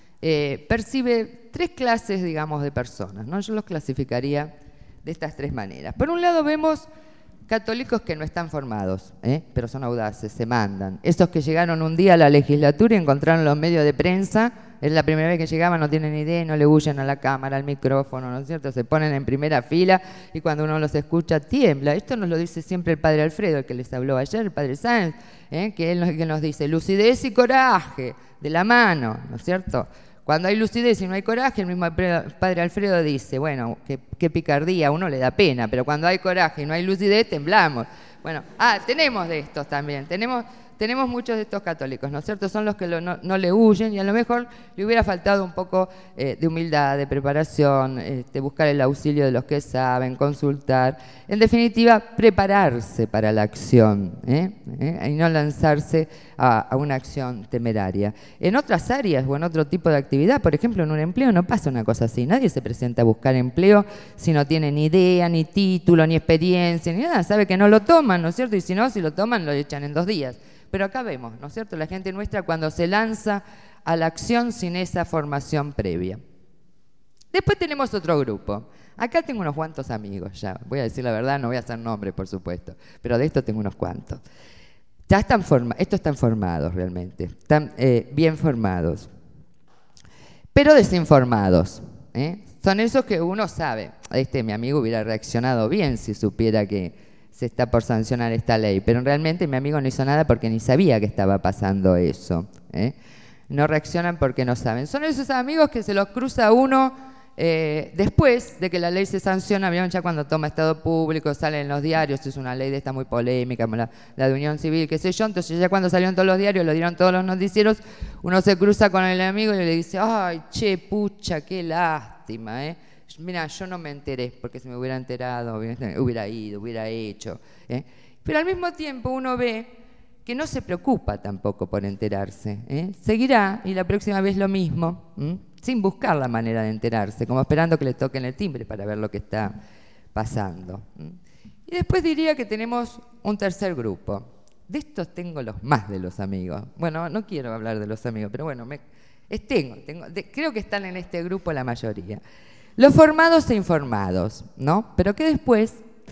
eh, percibe tres clases, digamos, de personas, ¿no? Yo los clasificaría de estas tres maneras. Por un lado vemos católicos que no están formados, ¿eh? pero son audaces, se mandan. Esos que llegaron un día a la legislatura y encontraron los medios de prensa, es la primera vez que llegaban, no tienen idea, no le huyen a la cámara, al micrófono, ¿no es cierto? Se ponen en primera fila y cuando uno los escucha tiembla. Esto nos lo dice siempre el padre Alfredo, el que les habló ayer, el padre Sáenz, ¿eh? que él nos, que nos dice lucidez y coraje, de la mano, ¿no es cierto? Cuando hay lucidez y no hay coraje, el mismo padre Alfredo dice, bueno, qué, qué picardía, a uno le da pena, pero cuando hay coraje y no hay lucidez, temblamos. Bueno, ah, tenemos de estos también, tenemos... Tenemos muchos de estos católicos, ¿no es cierto? Son los que lo, no, no le huyen y a lo mejor le hubiera faltado un poco eh, de humildad, de preparación, este, buscar el auxilio de los que saben, consultar. En definitiva, prepararse para la acción ¿eh? ¿Eh? y no lanzarse a, a una acción temeraria. En otras áreas o en otro tipo de actividad, por ejemplo, en un empleo no pasa una cosa así. Nadie se presenta a buscar empleo si no tiene ni idea, ni título, ni experiencia, ni nada. Sabe que no lo toman, ¿no es cierto? Y si no, si lo toman, lo echan en dos días. Pero acá vemos, ¿no es cierto?, la gente nuestra cuando se lanza a la acción sin esa formación previa. Después tenemos otro grupo. Acá tengo unos cuantos amigos ya. Voy a decir la verdad, no voy a hacer nombres, por supuesto. Pero de esto tengo unos cuantos. Ya están formados, estos están formados realmente. Están eh, bien formados. Pero desinformados. ¿eh? Son esos que uno sabe. Este, mi amigo hubiera reaccionado bien si supiera que se está por sancionar esta ley, pero realmente mi amigo no hizo nada porque ni sabía que estaba pasando eso. ¿eh? No reaccionan porque no saben. Son esos amigos que se los cruza uno eh, después de que la ley se sanciona, ¿vieron? Ya cuando toma estado público, sale en los diarios, es una ley de esta muy polémica, como la, la de unión civil, qué sé yo, entonces ya cuando salieron todos los diarios, lo dieron todos los noticieros, uno se cruza con el amigo y le dice, ay, che, pucha, qué lástima, ¿eh? Mira, yo no me enteré, porque si me hubiera enterado, hubiera ido, hubiera hecho. ¿eh? Pero al mismo tiempo uno ve que no se preocupa tampoco por enterarse. ¿eh? Seguirá, y la próxima vez lo mismo, ¿eh? sin buscar la manera de enterarse, como esperando que le toquen el timbre para ver lo que está pasando. ¿eh? Y después diría que tenemos un tercer grupo. De estos tengo los más de los amigos. Bueno, no quiero hablar de los amigos, pero bueno, me, es, tengo, tengo de, creo que están en este grupo la mayoría. Los formados e informados, ¿no? Pero que después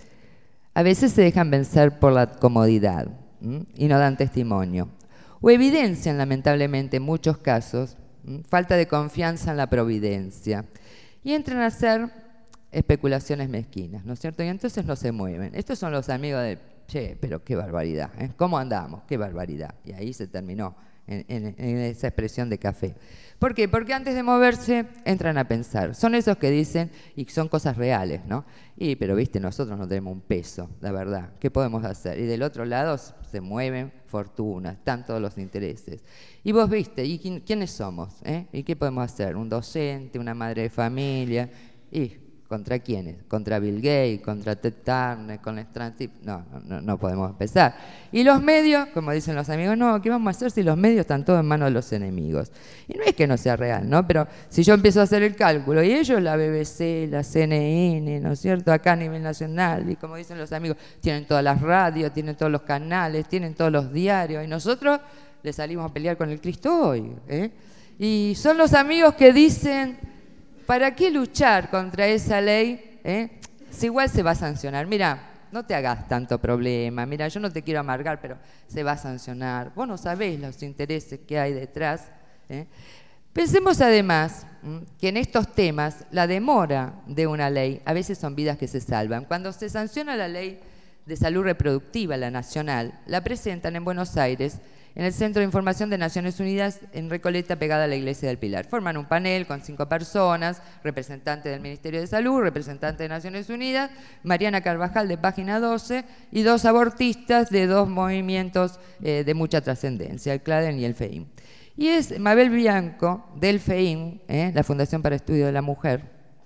a veces se dejan vencer por la comodidad ¿m? y no dan testimonio. O evidencian, lamentablemente, en muchos casos, ¿m? falta de confianza en la providencia. Y entran a hacer especulaciones mezquinas, ¿no es cierto? Y entonces no se mueven. Estos son los amigos de, che, pero qué barbaridad, ¿eh? ¿Cómo andamos? Qué barbaridad. Y ahí se terminó en, en, en esa expresión de café. ¿Por qué? Porque antes de moverse entran a pensar. Son esos que dicen, y son cosas reales, ¿no? Y, pero viste, nosotros no tenemos un peso, la verdad. ¿Qué podemos hacer? Y del otro lado se mueven fortunas, están todos los intereses. Y vos viste, ¿y quién, quiénes somos? ¿Eh? ¿Y qué podemos hacer? ¿Un docente, una madre de familia? Y ¿contra quiénes? ¿Contra Bill Gates? ¿Contra Ted Turner? ¿Con el Transit? No, no, no podemos empezar. Y los medios, como dicen los amigos, no, ¿qué vamos a hacer si los medios están todos en manos de los enemigos? Y no es que no sea real, ¿no? Pero si yo empiezo a hacer el cálculo, y ellos, la B B C, la C N N, ¿no es cierto? Acá a nivel nacional, y como dicen los amigos, tienen todas las radios, tienen todos los canales, tienen todos los diarios, y nosotros le salimos a pelear con el Cristo hoy, ¿eh? Y son los amigos que dicen, ¿para qué luchar contra esa ley? ¿Eh? Si igual se va a sancionar. Mira, no te hagas tanto problema. Mira, yo no te quiero amargar, pero se va a sancionar. Vos no sabés los intereses que hay detrás. ¿eh? Pensemos además ¿m? que en estos temas la demora de una ley a veces son vidas que se salvan. Cuando se sanciona la ley de salud reproductiva, la nacional, la presentan en Buenos Aires en el Centro de Información de Naciones Unidas en Recoleta, pegada a la Iglesia del Pilar. Forman un panel con cinco personas, representante del Ministerio de Salud, representante de Naciones Unidas, Mariana Carvajal de Página doce y dos abortistas de dos movimientos eh, de mucha trascendencia, el CLADEN y el FEIM. Y es Mabel Bianco del FEIM, eh, la Fundación para Estudio de la Mujer,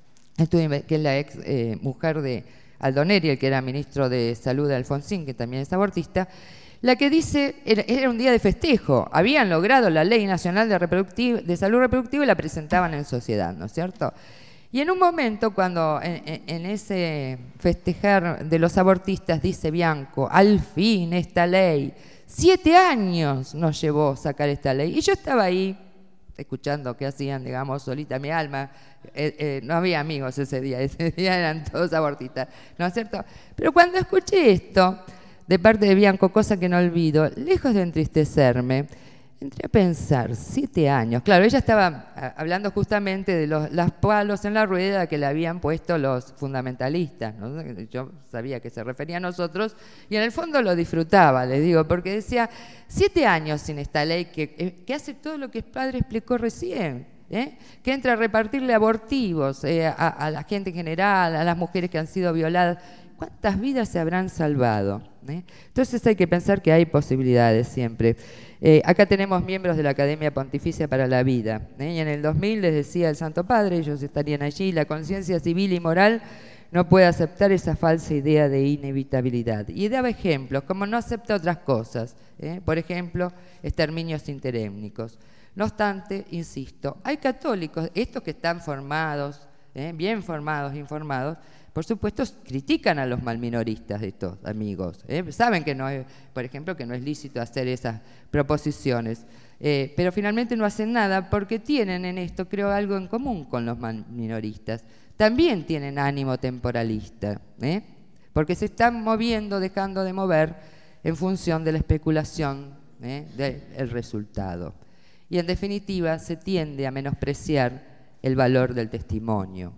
que es la ex eh, mujer de Aldo Neri, el que era ministro de Salud de Alfonsín, que también es abortista, la que dice, era, era un día de festejo, habían logrado la Ley Nacional de, Reproductiva, de Salud Reproductiva y la presentaban en sociedad, ¿no es cierto? Y en un momento, cuando en, en, en ese festejar de los abortistas, dice Bianco, al fin esta ley, siete años nos llevó sacar esta ley. Y yo estaba ahí, escuchando qué hacían, digamos, solita mi alma, eh, eh, no había amigos ese día, ese día eran todos abortistas, ¿no es cierto? Pero cuando escuché esto, de parte de Bianco, cosa que no olvido, lejos de entristecerme, entré a pensar, siete años. Claro, ella estaba hablando justamente de los las palos en la rueda que le habían puesto los fundamentalistas, ¿no? Yo sabía que se refería a nosotros y en el fondo lo disfrutaba, les digo, porque decía, siete años sin esta ley que, que hace todo lo que el padre explicó recién. ¿Eh? Que entra a repartirle abortivos eh, a, a la gente en general, a las mujeres que han sido violadas. ¿Cuántas vidas se habrán salvado? ¿Eh? Entonces hay que pensar que hay posibilidades siempre. Eh, acá tenemos miembros de la Academia Pontificia para la Vida. ¿eh? Y en el dos mil les decía el Santo Padre, ellos estarían allí, la conciencia civil y moral no puede aceptar esa falsa idea de inevitabilidad. Y daba ejemplos, como no acepta otras cosas. ¿eh? Por ejemplo, exterminios interétnicos. No obstante, insisto, hay católicos, estos que están formados, ¿eh? bien formados, informados, por supuesto critican a los malminoristas de estos amigos. ¿eh? Saben que no es, por ejemplo, que no es lícito hacer esas proposiciones, eh, pero finalmente no hacen nada porque tienen en esto, creo, algo en común con los malminoristas. También tienen ánimo temporalista, ¿eh? porque se están moviendo, dejando de mover en función de la especulación ¿eh? del resultado. Y en definitiva se tiende a menospreciar el valor del testimonio.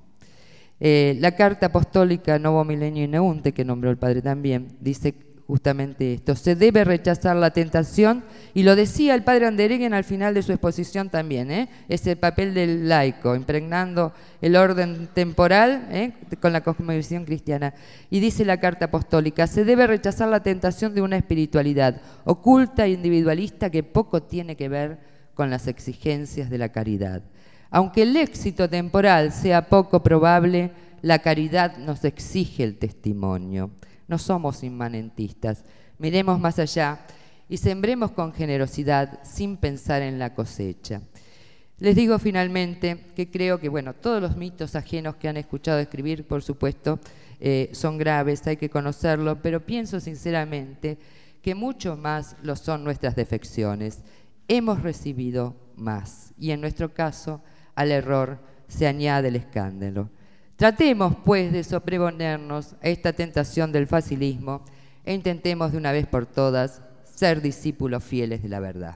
Eh, la carta apostólica Novo Milenio Ineunte, que nombró el padre también, dice justamente esto, se debe rechazar la tentación, y lo decía el padre Andereguen al final de su exposición también, ¿eh? ese papel del laico, impregnando el orden temporal ¿eh? con la cosmovisión cristiana. Y dice la carta apostólica, se debe rechazar la tentación de una espiritualidad oculta e individualista que poco tiene que ver con las exigencias de la caridad. Aunque el éxito temporal sea poco probable, la caridad nos exige el testimonio. No somos inmanentistas. Miremos más allá y sembremos con generosidad sin pensar en la cosecha. Les digo finalmente que creo que, bueno, todos los mitos ajenos que han escuchado escribir, por supuesto, eh, son graves, hay que conocerlo, pero pienso sinceramente que mucho más lo son nuestras defecciones. Hemos recibido más y en nuestro caso al error se añade el escándalo. Tratemos pues de sobreponernos a esta tentación del facilismo e intentemos de una vez por todas ser discípulos fieles de la verdad.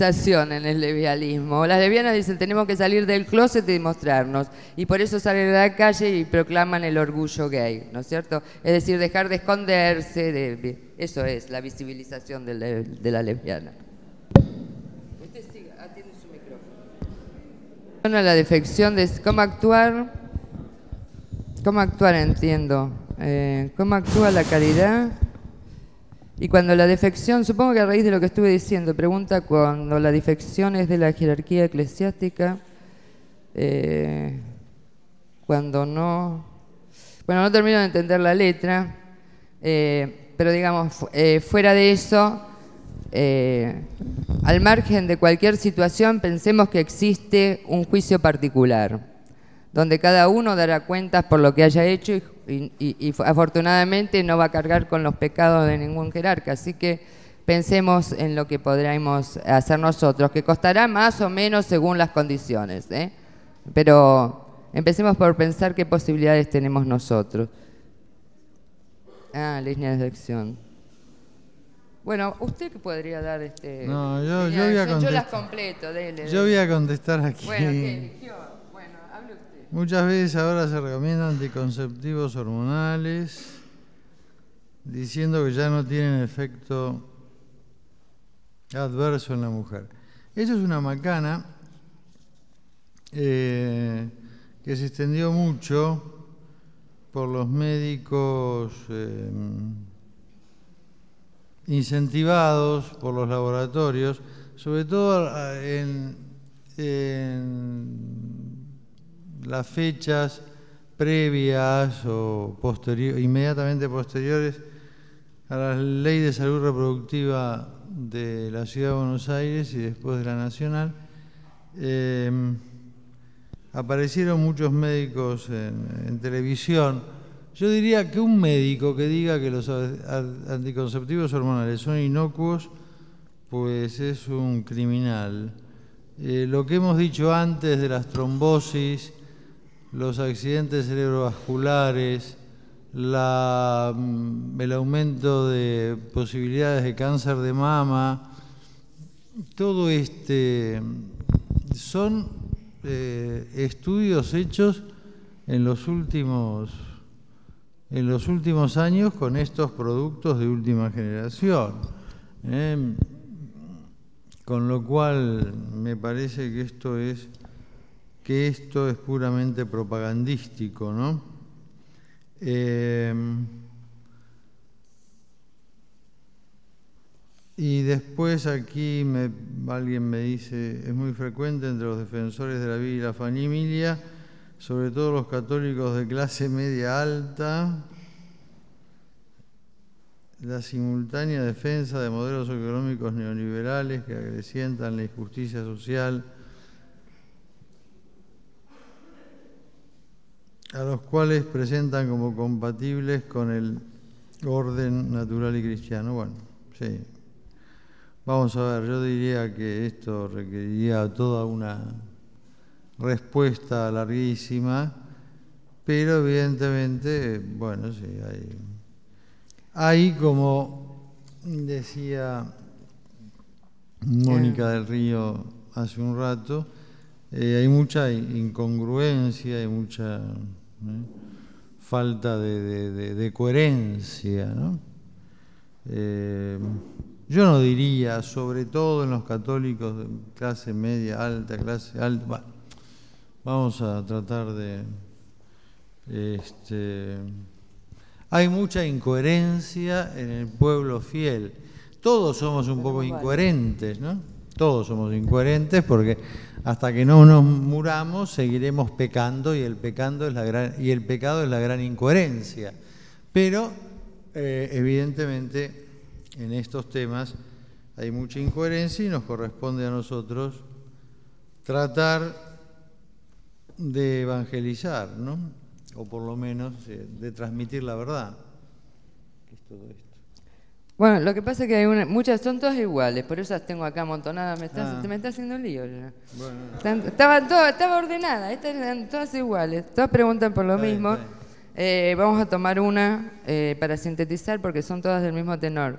visibilización en el lesbianismo. Las lesbianas dicen tenemos que salir del closet y mostrarnos, y por eso salen a la calle y proclaman el orgullo gay, ¿no es cierto? Es decir, dejar de esconderse, de, de, eso es la visibilización de la, de la lesbiana. Usted siga, atiende su micrófono. Bueno, la defección de cómo actuar, cómo actuar entiendo, eh, cómo actúa la caridad. Y cuando la defección, supongo que a raíz de lo que estuve diciendo, pregunta cuando la defección es de la jerarquía eclesiástica, eh, cuando no... Bueno, no termino de entender la letra, eh, pero digamos, fu eh, fuera de eso, eh, al margen de cualquier situación, pensemos que existe un juicio particular, donde cada uno dará cuentas por lo que haya hecho y Y, y, y afortunadamente no va a cargar con los pecados de ningún jerarca, así que pensemos en lo que podremos hacer nosotros, que costará más o menos según las condiciones, ¿eh? Pero empecemos por pensar qué posibilidades tenemos nosotros. Ah, líneas de acción. Bueno, ¿usted qué podría dar? Este, no, yo, yo voy a contestar. Yo las completo, dele, dele. Yo voy a contestar aquí. Bueno, ¿qué eligió? Muchas veces ahora se recomiendan anticonceptivos hormonales diciendo que ya no tienen efecto adverso en la mujer. Eso es una macana eh, que se extendió mucho por los médicos eh, incentivados por los laboratorios, sobre todo en... en las fechas previas o posterior, inmediatamente posteriores a la Ley de Salud Reproductiva de la Ciudad de Buenos Aires y después de la Nacional, eh, aparecieron muchos médicos en, en televisión. Yo diría que un médico que diga que los anticonceptivos hormonales son inocuos, pues es un criminal. Eh, lo que hemos dicho antes de las trombosis, los accidentes cerebrovasculares, la, el aumento de posibilidades de cáncer de mama, todo este son eh, estudios hechos en los últimos en los últimos años con estos productos de última generación, eh, con lo cual me parece que esto es que esto es puramente propagandístico, ¿no? Eh, y después aquí me, alguien me dice, es muy frecuente entre los defensores de la vida y la familia, sobre todo los católicos de clase media alta, la simultánea defensa de modelos económicos neoliberales que acrecientan la injusticia social, a los cuales presentan como compatibles con el orden natural y cristiano. Bueno, sí. Vamos a ver, yo diría que esto requeriría toda una respuesta larguísima, pero evidentemente, bueno, sí, hay, hay como decía Mónica del Río hace un rato, eh, hay mucha incongruencia, hay mucha... ¿eh? falta de, de, de, de coherencia, ¿no? Eh, yo no diría, sobre todo en los católicos de clase media, alta, clase alta, bueno, vamos a tratar de... Este, hay mucha incoherencia en el pueblo fiel. Todos somos un poco incoherentes, ¿no? Todos somos incoherentes porque hasta que no nos muramos seguiremos pecando y el, pecando es la gran, y el pecado es la gran incoherencia. Pero, eh, evidentemente, en estos temas hay mucha incoherencia y nos corresponde a nosotros tratar de evangelizar, ¿no? O por lo menos eh, de transmitir la verdad. ¿Qué es todo esto? Bueno, lo que pasa es que hay una, muchas, son todas iguales, por eso las tengo acá amontonadas, me está, Ah. me está haciendo un lío. Ya. Bueno, Están- Estaba, todo, estaba ordenada, estas eran todas iguales, todas preguntan por lo Está bien, mismo. está bien. Eh, vamos a tomar una eh, para sintetizar porque son todas del mismo tenor.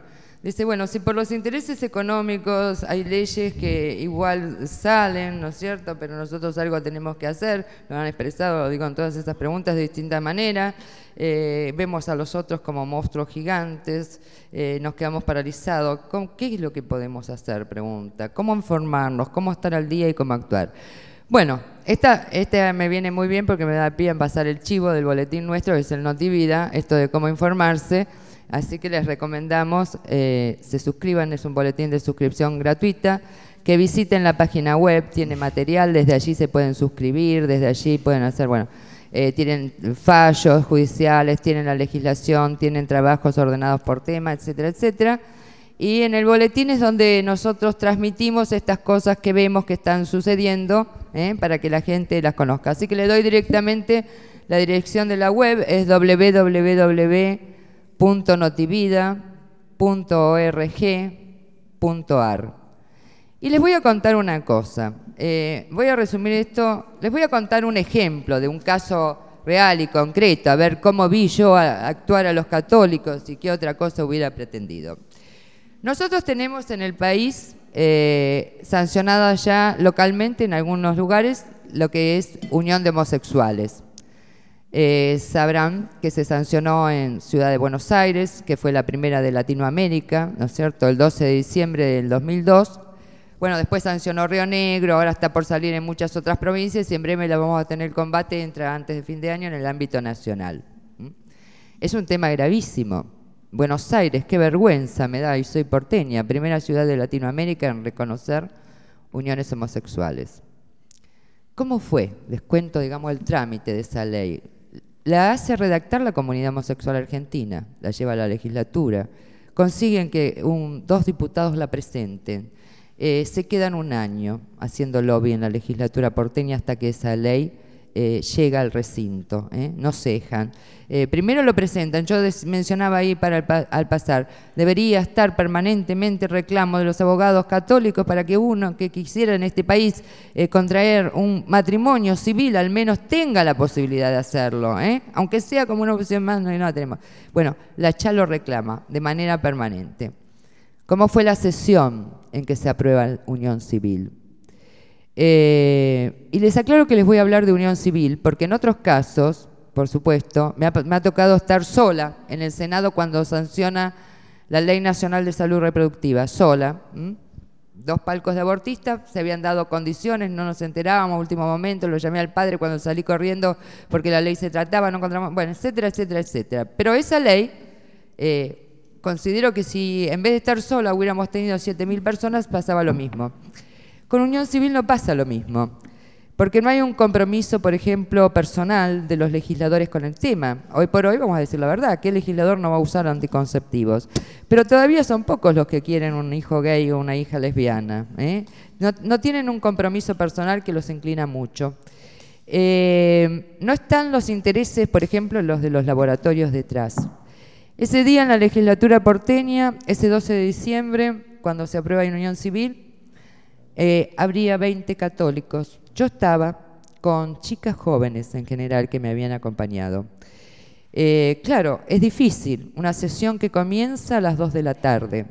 Dice, bueno, si por los intereses económicos hay leyes que igual salen, ¿no es cierto? Pero nosotros algo tenemos que hacer, lo han expresado, digo, en todas estas preguntas de distinta manera. Eh, vemos a los otros como monstruos gigantes, eh, nos quedamos paralizados. ¿Qué es lo que podemos hacer? Pregunta. ¿Cómo informarnos? ¿Cómo estar al día y cómo actuar? Bueno, esta, esta me viene muy bien porque me da pie en pasar el chivo del boletín nuestro, que es el Notivida, esto de cómo informarse. Así que les recomendamos, eh, se suscriban, es un boletín de suscripción gratuita, que visiten la página web, tiene material, desde allí se pueden suscribir, desde allí pueden hacer, bueno, eh, tienen fallos judiciales, tienen la legislación, tienen trabajos ordenados por tema, etcétera, etcétera. Y en el boletín es donde nosotros transmitimos estas cosas que vemos que están sucediendo, eh, para que la gente las conozca. Así que le doy directamente la dirección de la web, es doble u doble u doble u punto notivida punto org punto ar. Y les voy a contar una cosa, eh, voy a resumir esto, les voy a contar un ejemplo de un caso real y concreto, a ver cómo vi yo a, actuar a los católicos y qué otra cosa hubiera pretendido. Nosotros tenemos en el país eh, sancionada ya localmente en algunos lugares lo que es unión de homosexuales. Eh, sabrán que se sancionó en Ciudad de Buenos Aires, que fue la primera de Latinoamérica, ¿no es cierto?, el doce de diciembre del dos mil dos. Bueno, después sancionó Río Negro, ahora está por salir en muchas otras provincias y en breve la vamos a tener combate, entra antes de fin de año en el ámbito nacional. ¿Mm? Es un tema gravísimo. Buenos Aires, qué vergüenza me da, y soy porteña, primera ciudad de Latinoamérica en reconocer uniones homosexuales. ¿Cómo fue? Les cuento, digamos, el trámite de esa ley. La hace redactar la Comunidad Homosexual Argentina, la lleva a la legislatura, consiguen que un, dos diputados la presenten, eh, se quedan un año haciendo lobby en la legislatura porteña hasta que esa ley eh, llega al recinto, ¿eh? No cejan. Eh, primero lo presentan, yo mencionaba ahí para el pa al pasar, debería estar permanentemente reclamo de los abogados católicos para que uno que quisiera en este país eh, contraer un matrimonio civil al menos tenga la posibilidad de hacerlo, ¿eh? Aunque sea como una opción más, no, no la tenemos. Bueno, la C H A lo reclama de manera permanente. ¿Cómo fue la sesión en que se aprueba la unión civil? Eh, y les aclaro que les voy a hablar de unión civil, porque en otros casos, por supuesto, me ha, me ha tocado estar sola en el Senado cuando sanciona la Ley Nacional de Salud Reproductiva, sola. ¿m? Dos palcos de abortistas, se habían dado condiciones, no nos enterábamos, último momento, lo llamé al padre cuando salí corriendo porque la ley se trataba, no encontramos, bueno, etcétera, etcétera, etcétera. Pero esa ley, eh, considero que si en vez de estar sola hubiéramos tenido siete mil personas, pasaba lo mismo. Con unión civil no pasa lo mismo, porque no hay un compromiso, por ejemplo, personal de los legisladores con el tema. Hoy por hoy, vamos a decir la verdad, ¿qué legislador no va a usar anticonceptivos? Pero todavía son pocos los que quieren un hijo gay o una hija lesbiana, ¿eh? No, no tienen un compromiso personal que los inclina mucho. Eh, no están los intereses, por ejemplo, los de los laboratorios detrás. Ese día en la legislatura porteña, ese doce de diciembre, cuando se aprueba la unión civil, Eh, habría veinte católicos. Yo estaba con chicas jóvenes en general que me habían acompañado. Eh, claro, es difícil, una sesión que comienza a las dos de la tarde,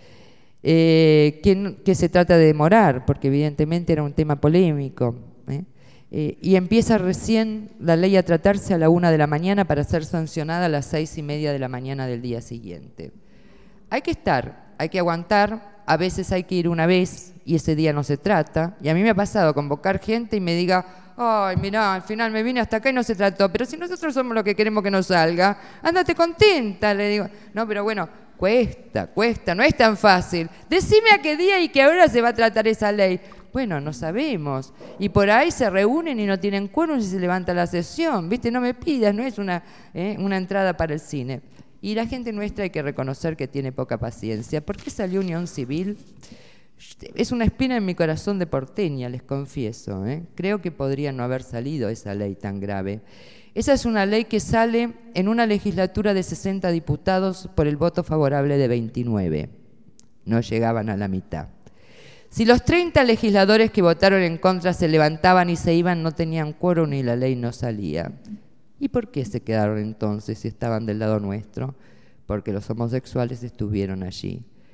eh, que, que se trata de demorar, porque evidentemente era un tema polémico, ¿eh? Eh, y empieza recién la ley a tratarse a la una de la mañana para ser sancionada a las seis y media de la mañana del día siguiente. Hay que estar, hay que aguantar. A veces hay que ir una vez y ese día no se trata. Y a mí me ha pasado convocar gente y me diga, ay, mirá, al final me vine hasta acá y no se trató. Pero si nosotros somos los que queremos que nos salga, ándate contenta, le digo. No, pero bueno, cuesta, cuesta, no es tan fácil. Decime a qué día y qué hora se va a tratar esa ley. Bueno, no sabemos. Y por ahí se reúnen y no tienen quórum y se levanta la sesión. ¿Viste? No me pidas, no es una, eh, una entrada para el cine. Y la gente nuestra hay que reconocer que tiene poca paciencia. ¿Por qué salió unión civil? Es una espina en mi corazón de porteña, les confieso, ¿eh? Creo que podría no haber salido esa ley tan grave. Esa es una ley que sale en una legislatura de sesenta diputados por el voto favorable de veintinueve. No llegaban a la mitad. Si los treinta legisladores que votaron en contra se levantaban y se iban, no tenían quórum y la ley no salía. ¿Y por qué se quedaron entonces si estaban del lado nuestro? Porque los homosexuales estuvieron allí.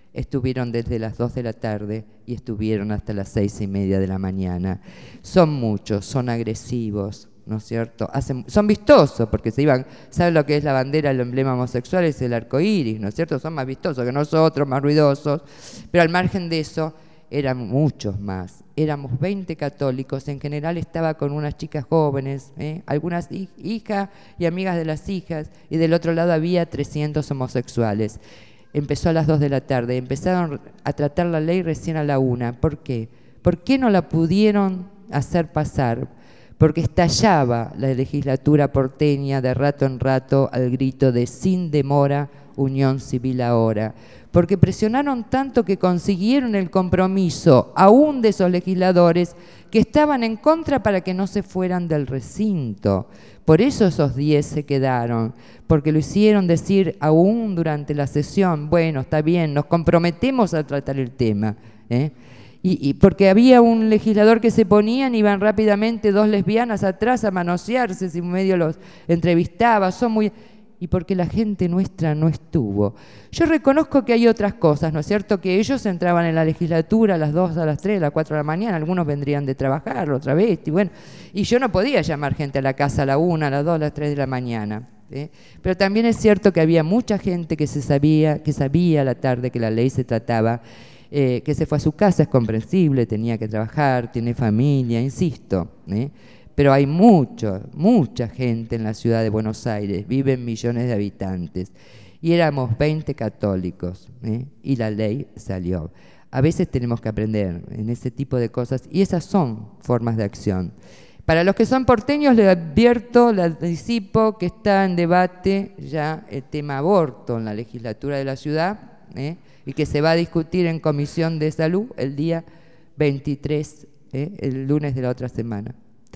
estuvieron desde las dos de la tarde y estuvieron hasta las seis y media de la mañana. Son muchos, son agresivos, ¿no es cierto? Hacen, son vistosos, porque se iban, ¿saben lo que es la bandera, el emblema homosexual? Es el arco iris, ¿no es cierto? Son más vistosos que nosotros, más ruidosos, pero al margen de eso, eran muchos más. Éramos veinte católicos, en general estaba con unas chicas jóvenes, ¿eh? algunas hijas y amigas de las hijas, y del otro lado había trescientos homosexuales. Empezó a las dos de la tarde, empezaron a tratar la ley recién a la una. ¿Por qué? ¿Por qué no la pudieron hacer pasar? Porque estallaba la legislatura porteña de rato en rato al grito de sin demora, unión civil ahora. Porque presionaron tanto que consiguieron el compromiso aún de esos legisladores que estaban en contra para que no se fueran del recinto. Por eso esos diez se quedaron, porque lo hicieron decir aún durante la sesión, bueno, está bien, nos comprometemos a tratar el tema, ¿eh? Y, y porque había un legislador que se ponían, iban rápidamente dos lesbianas atrás a manosearse, si medio los entrevistaba, son muy... y porque la gente nuestra no estuvo. Yo reconozco que hay otras cosas, ¿no es cierto? Que ellos entraban en la legislatura a las dos, a las tres, a las cuatro de la mañana, algunos vendrían de trabajar otra vez, y bueno, y yo no podía llamar gente a la casa a la una, a las dos, a las tres de la mañana. ¿eh? Pero también es cierto que había mucha gente que se sabía, que sabía a la tarde que la ley se trataba, eh, que se fue a su casa, es comprensible, tenía que trabajar, tiene familia, insisto, ¿eh? Pero hay mucho, mucha gente en la ciudad de Buenos Aires, viven millones de habitantes, y éramos veinte católicos, ¿eh? y la ley salió. A veces tenemos que aprender en ese tipo de cosas, y esas son formas de acción. Para los que son porteños, les advierto, les anticipo que está en debate ya el tema aborto en la legislatura de la ciudad, ¿eh? y que se va a discutir en Comisión de Salud el día veintitrés, ¿eh? el lunes de la otra semana.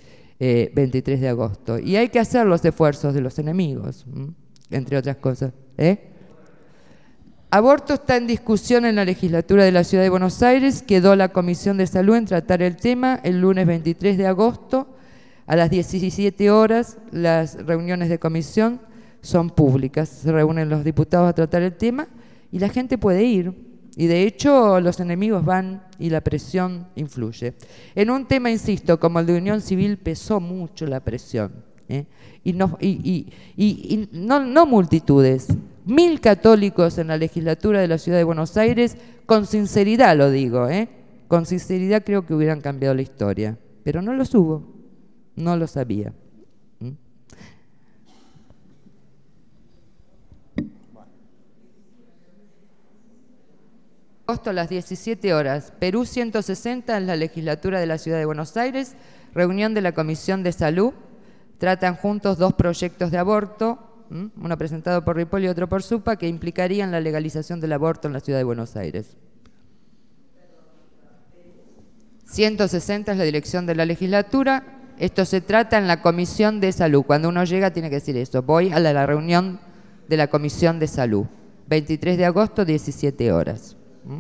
Eh, veintitrés de agosto. Y hay que hacer los esfuerzos de los enemigos, ¿m? entre otras cosas. ¿eh? Aborto está en discusión en la legislatura de la Ciudad de Buenos Aires. Quedó la Comisión de Salud en tratar el tema el lunes veintitrés de agosto a las diecisiete horas. Las reuniones de comisión son públicas. Se reúnen los diputados a tratar el tema y la gente puede ir. Y de hecho los enemigos van y la presión influye. En un tema, insisto, como el de unión civil, pesó mucho la presión. ¿eh? Y, no, y, y, y, y no, no multitudes, mil católicos en la legislatura de la Ciudad de Buenos Aires, con sinceridad lo digo, ¿eh? con sinceridad creo que hubieran cambiado la historia. Pero no los hubo, no lo sabía. Agosto a las diecisiete horas, Perú ciento sesenta en la legislatura de la Ciudad de Buenos Aires, reunión de la Comisión de Salud, tratan juntos dos proyectos de aborto, ¿m? uno presentado por Ripoll y otro por Supa, que implicarían la legalización del aborto en la Ciudad de Buenos Aires. ciento sesenta es la dirección de la legislatura, esto se trata en la Comisión de Salud, cuando uno llega tiene que decir eso, voy a la, la reunión de la Comisión de Salud, veintitrés de agosto, diecisiete horas.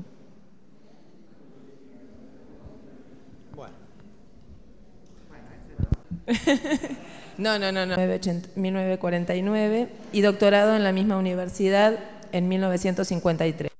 No, no, no, no. mil novecientos cuarenta y nueve y doctorado en la misma universidad en mil novecientos cincuenta y tres.